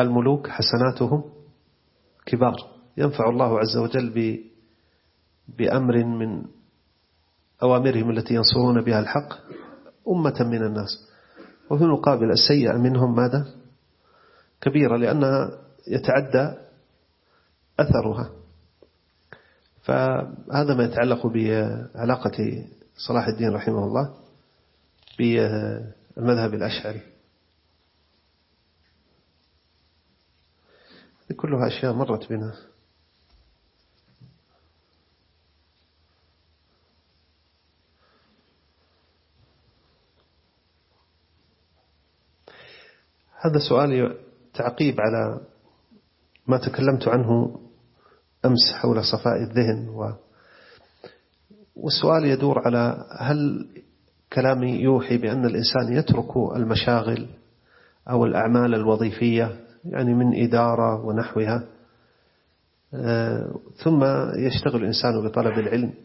الملوك حسناتهم كبار، ينفع الله عز وجل بأمر من أوامرهم التي ينصرون بها الحق أمة من الناس، وفي المقابل السيئة منهم ماذا؟ كبيرة، لأنها يتعدى أثرها. فهذا ما يتعلق بعلاقة صلاح الدين رحمه الله بالمذهب الأشعري. كلها أشياء مرت بنا. هذا سؤال تعقيب على ما تكلمت عنه أمس حول صفاء الذهن، والسؤال يدور على هل كلامي يوحي بأن الإنسان يترك المشاغل أو الأعمال الوظيفية يعني من إدارة ونحوها ثم يشتغل الإنسان بطلب العلم.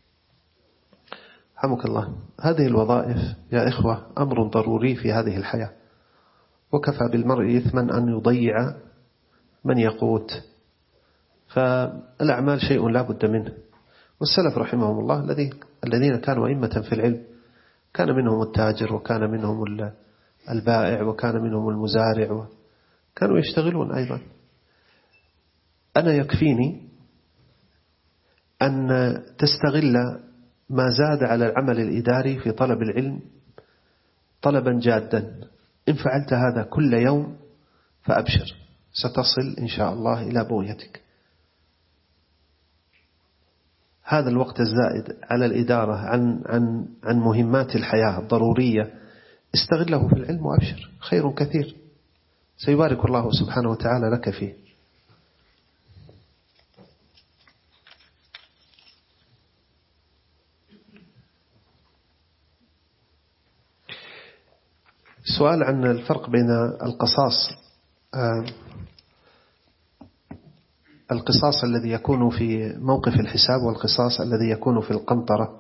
حمك الله، هذه الوظائف يا إخوة أمر ضروري في هذه الحياة، وكفى بالمرء إثما أن يضيع من يقوت، فالأعمال شيء لا بد منه. والسلف رحمهم الله الذين كانوا أئمة في العلم كان منهم التاجر وكان منهم البائع وكان منهم المزارع، كانوا يشتغلون أيضا. أنا يكفيني أن تستغل ما زاد على العمل الإداري في طلب العلم طلبا جادا. إن فعلت هذا كل يوم فأبشر، ستصل إن شاء الله إلى بغيتك. هذا الوقت الزائد على الإدارة عن مهمات الحياة الضرورية استغله في العلم وأبشر، خير كثير سيبارك الله سبحانه وتعالى لك فيه. سؤال عن الفرق بين القصاص الذي يكون في موقف الحساب والقصاص الذي يكون في القنطرة.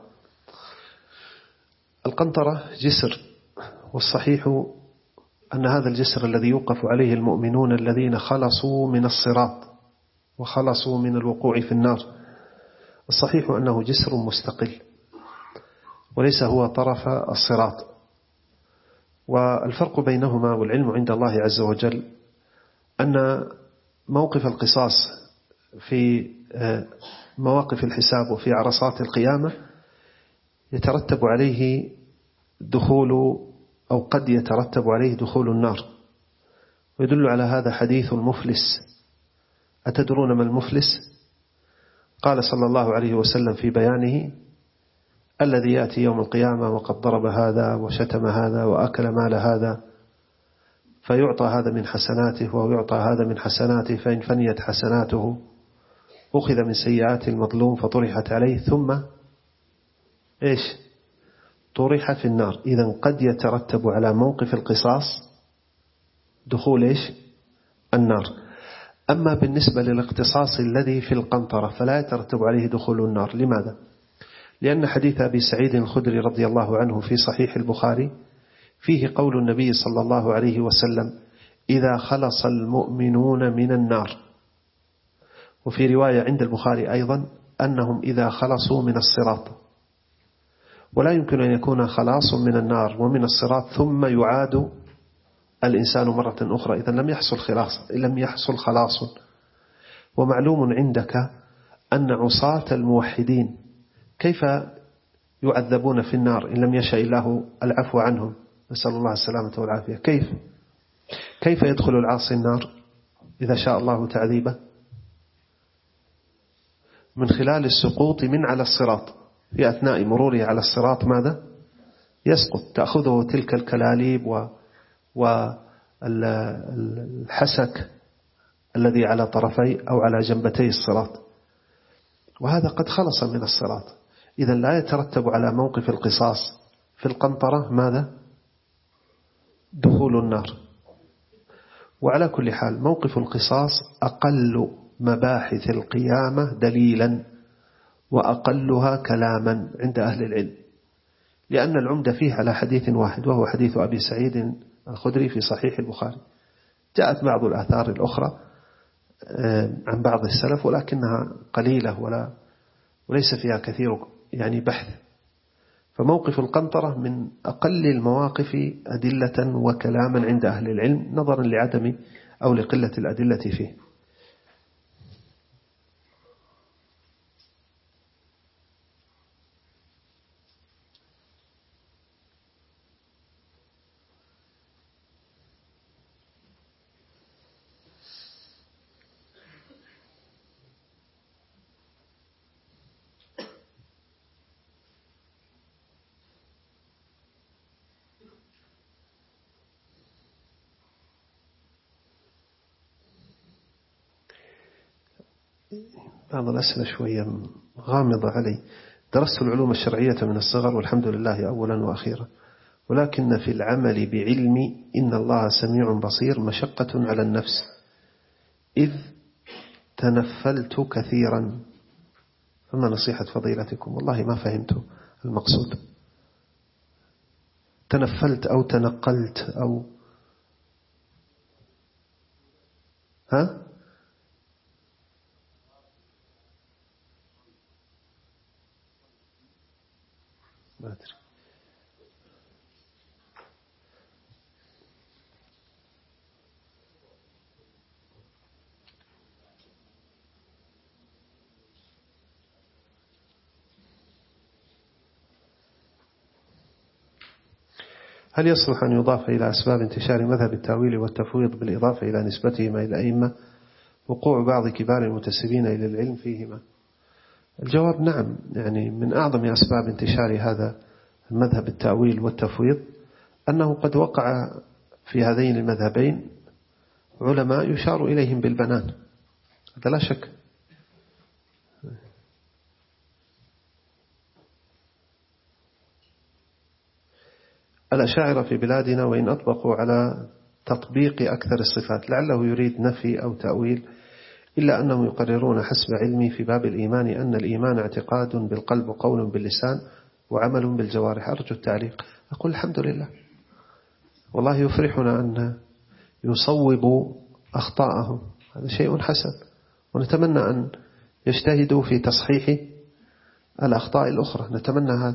القنطرة جسر، والصحيح أن هذا الجسر الذي يوقف عليه المؤمنون الذين خلصوا من الصراط وخلصوا من الوقوع في النار، الصحيح أنه جسر مستقل وليس هو طرف الصراط. والفرق بينهما والعلم عند الله عز وجل أن موقف القصاص في مواقف الحساب وفي عرصات القيامة يترتب عليه دخول أو قد يترتب عليه دخول النار. ويدل على هذا حديث المفلس. أتدرون ما المفلس؟ قال صلى الله عليه وسلم في بيانه: الذي يأتي يوم القيامة وقد ضرب هذا وشتم هذا وأكل مال هذا، فيعطى هذا من حسناته ويعطى هذا من حسناته، فإن فنيت حسناته أخذ من سيئات المظلوم فطرحت عليه ثم طرح في النار. إذن قد يترتب على موقف القصاص دخول النار. أما بالنسبة للاقتصاص الذي في القنطرة فلا يترتب عليه دخول النار. لماذا؟ لأن حديث أبي سعيد الخدري رضي الله عنه في صحيح البخاري فيه قول النبي صلى الله عليه وسلم: إذا خلص المؤمنون من النار. وفي رواية عند البخاري أيضا أنهم إذا خلصوا من الصراط. ولا يمكن أن يكون خلاص من النار ومن الصراط ثم يعاد الإنسان مرة أخرى، إذا لم يحصل خلاص. ومعلوم عندك أن عصاة الموحدين كيف يعذبون في النار إن لم يشاء الله العفو عنهم، نسأل الله السلامة والعافية. كيف يدخل العاصي النار إذا شاء الله تعذيبه؟ من خلال السقوط من على الصراط. في أثناء مروره على الصراط ماذا؟ يسقط، تأخذه تلك الكلاليب والحسك الذي على طرفي أو على جنبتي الصراط، وهذا قد خلص من الصراط. إذا لا يترتب على موقف القصاص في القنطرة ماذا؟ دخول النار. وعلى كل حال موقف القصاص أقل مباحث القيامة دليلا وأقلها كلاما عند أهل العلم، لأن العمدة فيه على حديث واحد وهو حديث أبي سعيد الخدري في صحيح البخاري. جاءت بعض الآثار الأخرى عن بعض السلف ولكنها قليلة وليس فيها كثير يعني بحث. فموقف القنطرة من أقل المواقف أدلة وكلاما عند أهل العلم نظرا لعدم أو لقلة الأدلة فيه. بعض الأسئلة شوية غامضة علي. درست العلوم الشرعية من الصغر والحمد لله أولا وأخيرا، ولكن في العمل بعلمي إن الله سميع بصير مشقة على النفس إذ تنفلت كثيرا، فما نصيحة فضيلتكم؟ والله ما فهمت المقصود. تنفلت أو تنقلت أو ها؟ ما أدري. هل يصلح أن يضاف إلى أسباب انتشار مذهب التأويل والتفويض بالإضافة إلى نسبتهما إلى الأئمة وقوع بعض كبار المنتسبين إلى العلم فيهما؟ الجواب نعم، يعني من أعظم أسباب انتشار هذا المذهب التأويل والتفويض أنه قد وقع في هذين المذهبين علماء يشار إليهم بالبنان، هذا لا شك. الأشاعرة في بلادنا وإن أطبقوا على تطبيق أكثر الصفات لعله يريد نفي أو تأويل، إلا أنهم يقررون حسب علمي في باب الإيمان أن الإيمان اعتقاد بالقلب وقول باللسان وعمل بالجوارح. أرجو التعليق. أقول الحمد لله، والله يفرحنا أن يصوبوا أخطاءهم، هذا شيء حسن، ونتمنى أن يجتهدوا في تصحيح الأخطاء الأخرى، نتمنى هذا.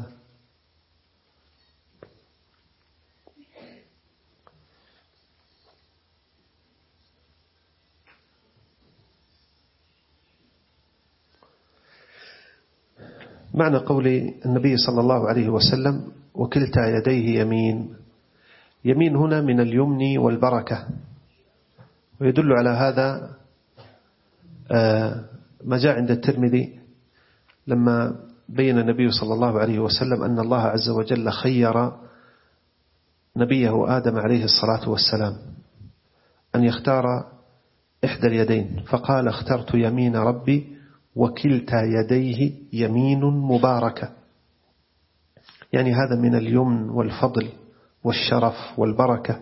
معنى قول النبي صلى الله عليه وسلم وكلتا يديه يمين، يمين هنا من اليمن والبركة، ويدل على هذا ما جاء عند الترمذي لما بين النبي صلى الله عليه وسلم أن الله عز وجل خير نبيه آدم عليه الصلاة والسلام أن يختار إحدى اليدين، فقال اخترت يمين ربي وكلتا يديه يمين مباركة، يعني هذا من اليمن والفضل والشرف والبركة.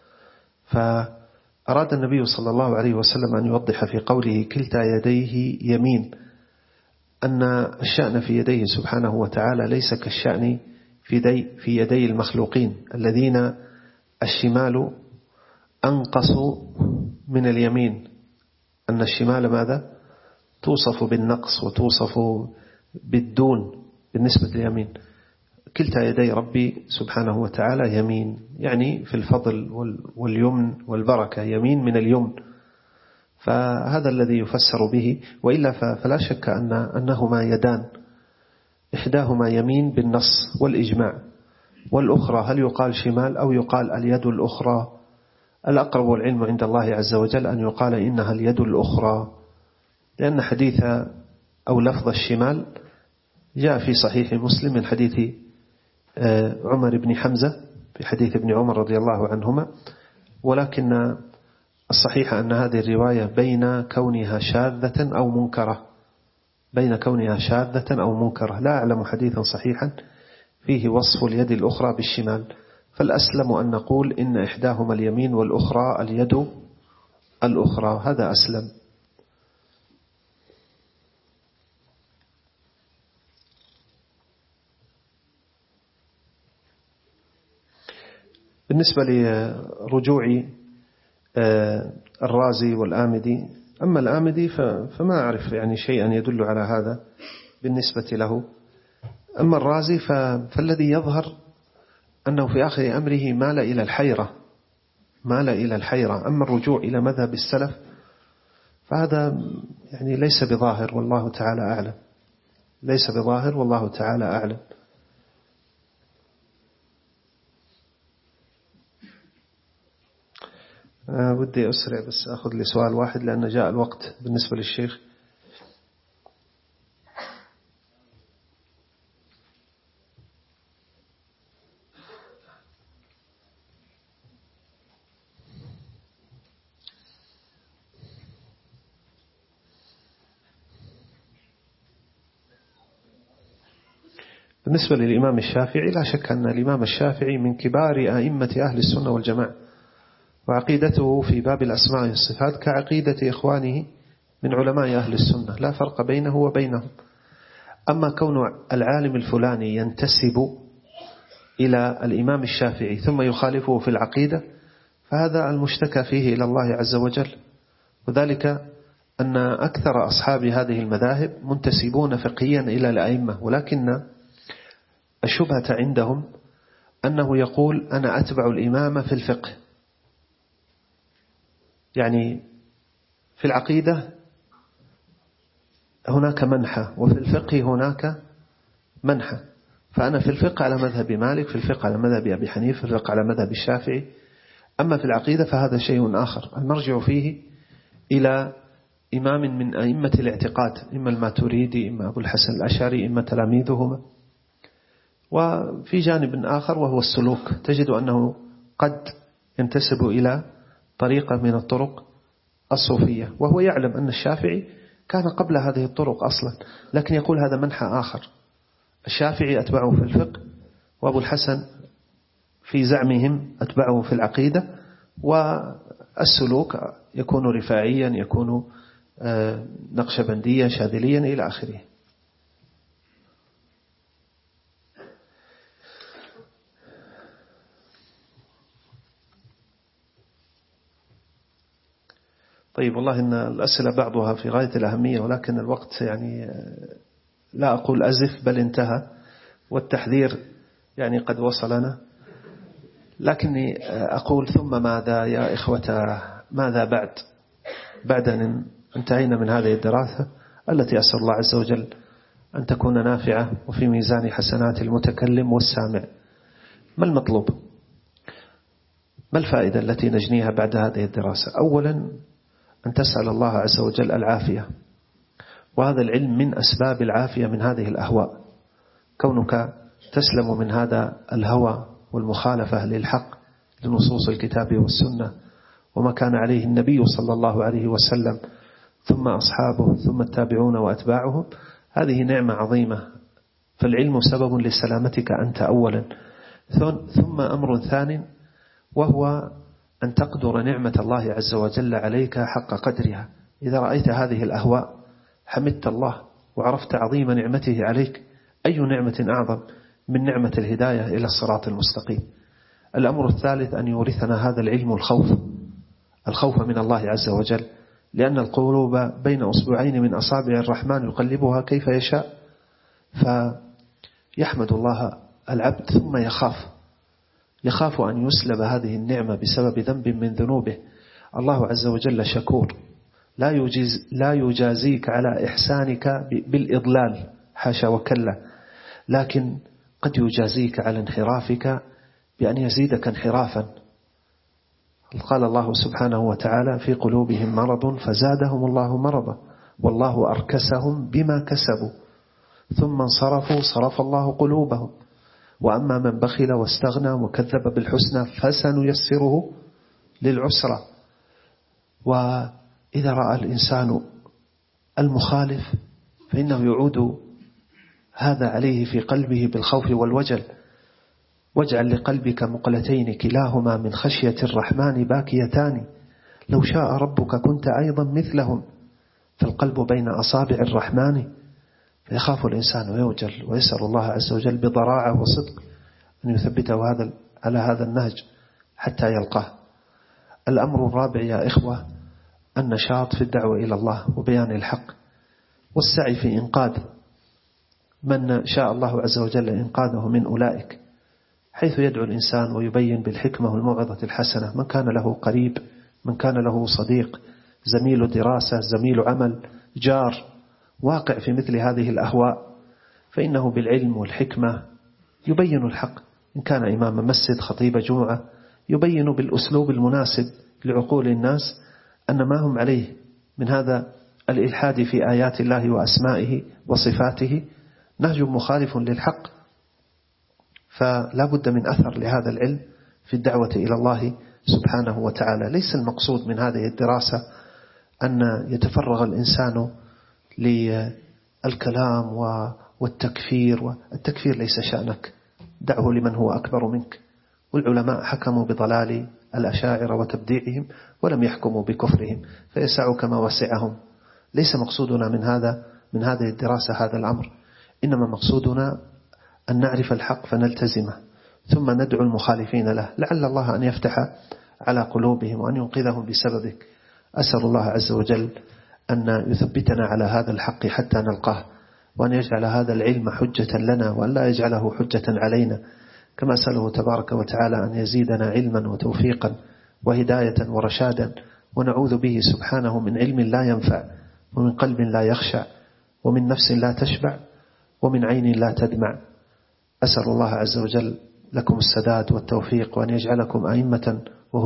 فأراد النبي صلى الله عليه وسلم أن يوضح في قوله كلتا يديه يمين أن الشأن في يديه سبحانه وتعالى ليس كالشأن في يدي المخلوقين الذين الشمال أنقص من اليمين، أن الشمال ماذا؟ توصف بالنقص وتوصف بالدون بالنسبة لليمين. كلتا يدي ربي سبحانه وتعالى يمين، يعني في الفضل واليمن والبركة، يمين من اليمن، فهذا الذي يفسر به. وإلا فلا شك أنهما يدان، إحداهما يمين بالنص والإجماع، والأخرى هل يقال شمال أو يقال اليد الأخرى؟ الأقرب العلم عند الله عز وجل أن يقال إنها اليد الأخرى، لأن حديث أو لفظ الشمال جاء في صحيح مسلم من حديث عمر بن حمزة في حديث ابن عمر رضي الله عنهما، ولكن الصحيح أن هذه الرواية بين كونها شاذة أو منكرة، لا أعلم حديثا صحيحا فيه وصف اليد الأخرى بالشمال، فالأسلم أن نقول إن إحداهما اليمين والأخرى اليد الأخرى، هذا أسلم. بالنسبة لرجوع الرازي والآمدي. أما الآمدي فما أعرف يعني شيئا يدل على هذا بالنسبة له. أما الرازي فالذي يظهر أنه في آخر أمره مال إلى الحيرة. أما الرجوع إلى مذهب السلف فهذا يعني ليس بظاهر والله تعالى أعلم. ودي أسرع بس أخذ لي سؤال واحد لأن جاء الوقت بالنسبة للشيخ. بالنسبة للإمام الشافعي لا شك أن الإمام الشافعي من كبار أئمة أهل السنة والجماعة، وعقيدته في باب الأسماء والصفات كعقيدة إخوانه من علماء أهل السنة لا فرق بينه وبينهم. أما كون العالم الفلاني ينتسب إلى الإمام الشافعي ثم يخالفه في العقيدة فهذا المشتكى فيه إلى الله عز وجل، وذلك أن أكثر أصحاب هذه المذاهب منتسبون فقهيا إلى الأئمة، ولكن الشبهة عندهم أنه يقول أنا أتبع الإمام في الفقه، يعني في العقيدة هناك منحة وفي الفقه هناك منحة، فأنا في الفقه على مذهب مالك، في الفقه على مذهب أبي حنيفة، في الفقه على مذهب الشافعي. أما في العقيدة فهذا شيء آخر، المرجع فيه إلى إمام من أئمة الاعتقاد، إما الماتريدي إما أبو الحسن الأشعري إما تلاميذهما. وفي جانب آخر وهو السلوك، تجد أنه قد ينتسب إلى طريقة من الطرق الصوفية وهو يعلم أن الشافعي كان قبل هذه الطرق أصلا، لكن يقول هذا منحى آخر. الشافعي أتبعه في الفقه، وأبو الحسن في زعمهم أتبعه في العقيدة، والسلوك يكون رفاعيا، يكون نقشبنديا شاذليا إلى آخره. طيب، والله إن الأسئلة بعضها في غاية الأهمية، ولكن الوقت يعني لا أقول أزف بل انتهى، والتحذير يعني قد وصلنا، لكني أقول ثم ماذا يا إخوة، ماذا بعد أن انتهينا من هذه الدراسة التي أسأل الله عز وجل أن تكون نافعة وفي ميزان حسنات المتكلم والسامع؟ ما المطلوب؟ ما الفائدة التي نجنيها بعد هذه الدراسة؟ أولا أن تسأل الله عز وجل العافية، وهذا العلم من أسباب العافية من هذه الأهواء، كونك تسلم من هذا الهوى والمخالفة للحق لنصوص الكتاب والسنة وما كان عليه النبي صلى الله عليه وسلم ثم أصحابه ثم التابعون وأتباعهم، هذه نعمة عظيمة، فالعلم سبب لسلامتك أنت أولا. ثم أمر ثاني وهو أن تقدر نعمة الله عز وجل عليك حق قدرها. إذا رأيت هذه الأهواء حمدت الله وعرفت عظيم نعمته عليك. أي نعمة أعظم من نعمة الهداية إلى الصراط المستقيم؟ الأمر الثالث أن يورثنا هذا العلم الخوف من الله عز وجل، لأن القلوب بين أصبعين من أصابع الرحمن يقلبها كيف يشاء، فيحمد الله العبد ثم يخاف أن يسلب هذه النعمة بسبب ذنب من ذنوبه. الله عز وجل شكور، لا يجازيك على إحسانك بالإضلال، حاشا وكلا، لكن قد يجازيك على انحرافك بأن يزيدك انحرافا. قال الله سبحانه وتعالى في قلوبهم مرض فزادهم الله مرضا والله أركسهم بما كسبوا ثم انصرفوا صرف الله قلوبهم وأما من بخل واستغنى وكذب بالحسنى فسنيسره للعسرى. وإذا رأى الإنسان المخالف فإنه يعود هذا عليه في قلبه بالخوف والوجل. واجعل لقلبك مقلتين كلاهما من خشية الرحمن باكيتان لو شاء ربك كنت أيضا مثلهم، فالقلب بين أصابع الرحمن، فيخاف الإنسان ويوجل ويسأل الله عز وجل بضراعة وصدق أن يثبته على هذا النهج حتى يلقاه. الأمر الرابع يا إخوة النشاط في الدعوة إلى الله وبيان الحق والسعي في إنقاذ من شاء الله عز وجل إنقاذه من أولئك، حيث يدعو الإنسان ويبين بالحكمة والموعظة الحسنة من كان له قريب، من كان له صديق، زميل دراسة، زميل عمل، جار، واقع في مثل هذه الأهواء، فإنه بالعلم والحكمة يبين الحق. إن كان إمام مسجد، خطيب جمعة، يبين بالأسلوب المناسب لعقول الناس أن ما هم عليه من هذا الإلحاد في آيات الله وأسمائه وصفاته نهج مخالف للحق. فلا بد من أثر لهذا العلم في الدعوة إلى الله سبحانه وتعالى. ليس المقصود من هذه الدراسة أن يتفرغ الإنسان للكلام والتكفير، والتكفير ليس شأنك، دعه لمن هو أكبر منك. والعلماء حكموا بضلال الأشاعرة وتبديعهم ولم يحكموا بكفرهم، فيسعك ما وسعهم. ليس مقصودنا من هذه الدراسة هذا الأمر، إنما مقصودنا أن نعرف الحق فنلتزمه، ثم ندعو المخالفين له، لعل الله أن يفتح على قلوبهم وأن ينقذهم بسببك. أسأل الله عز وجل أن يثبتنا على هذا الحق حتى نلقاه، وأن يجعل هذا العلم حجة لنا وأن لا يجعله حجة علينا، كما أسأله تبارك وتعالى أن يزيدنا علما وتوفيقا وهداية ورشادا، ونعوذ به سبحانه من علم لا ينفع، ومن قلب لا يخشع، ومن نفس لا تشبع، ومن عين لا تدمع. أسأل الله عز وجل لكم السداد والتوفيق، وأن يجعلكم أئمة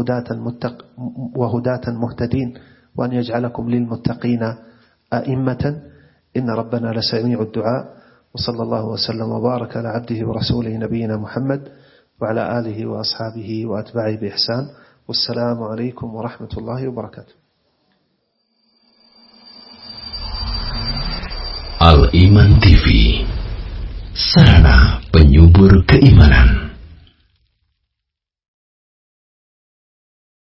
وهداة مهتدين، وأن يجعلكم للمتقين أئمة، إن ربنا لسميع الدعاء. وصلى الله وسلم وبارك على عبده ورسوله نبينا محمد وعلى آله وأصحابه وأتباعه بإحسان. والسلام عليكم ورحمة الله وبركاته. Al Iman TV, sarana penyubur keimanan.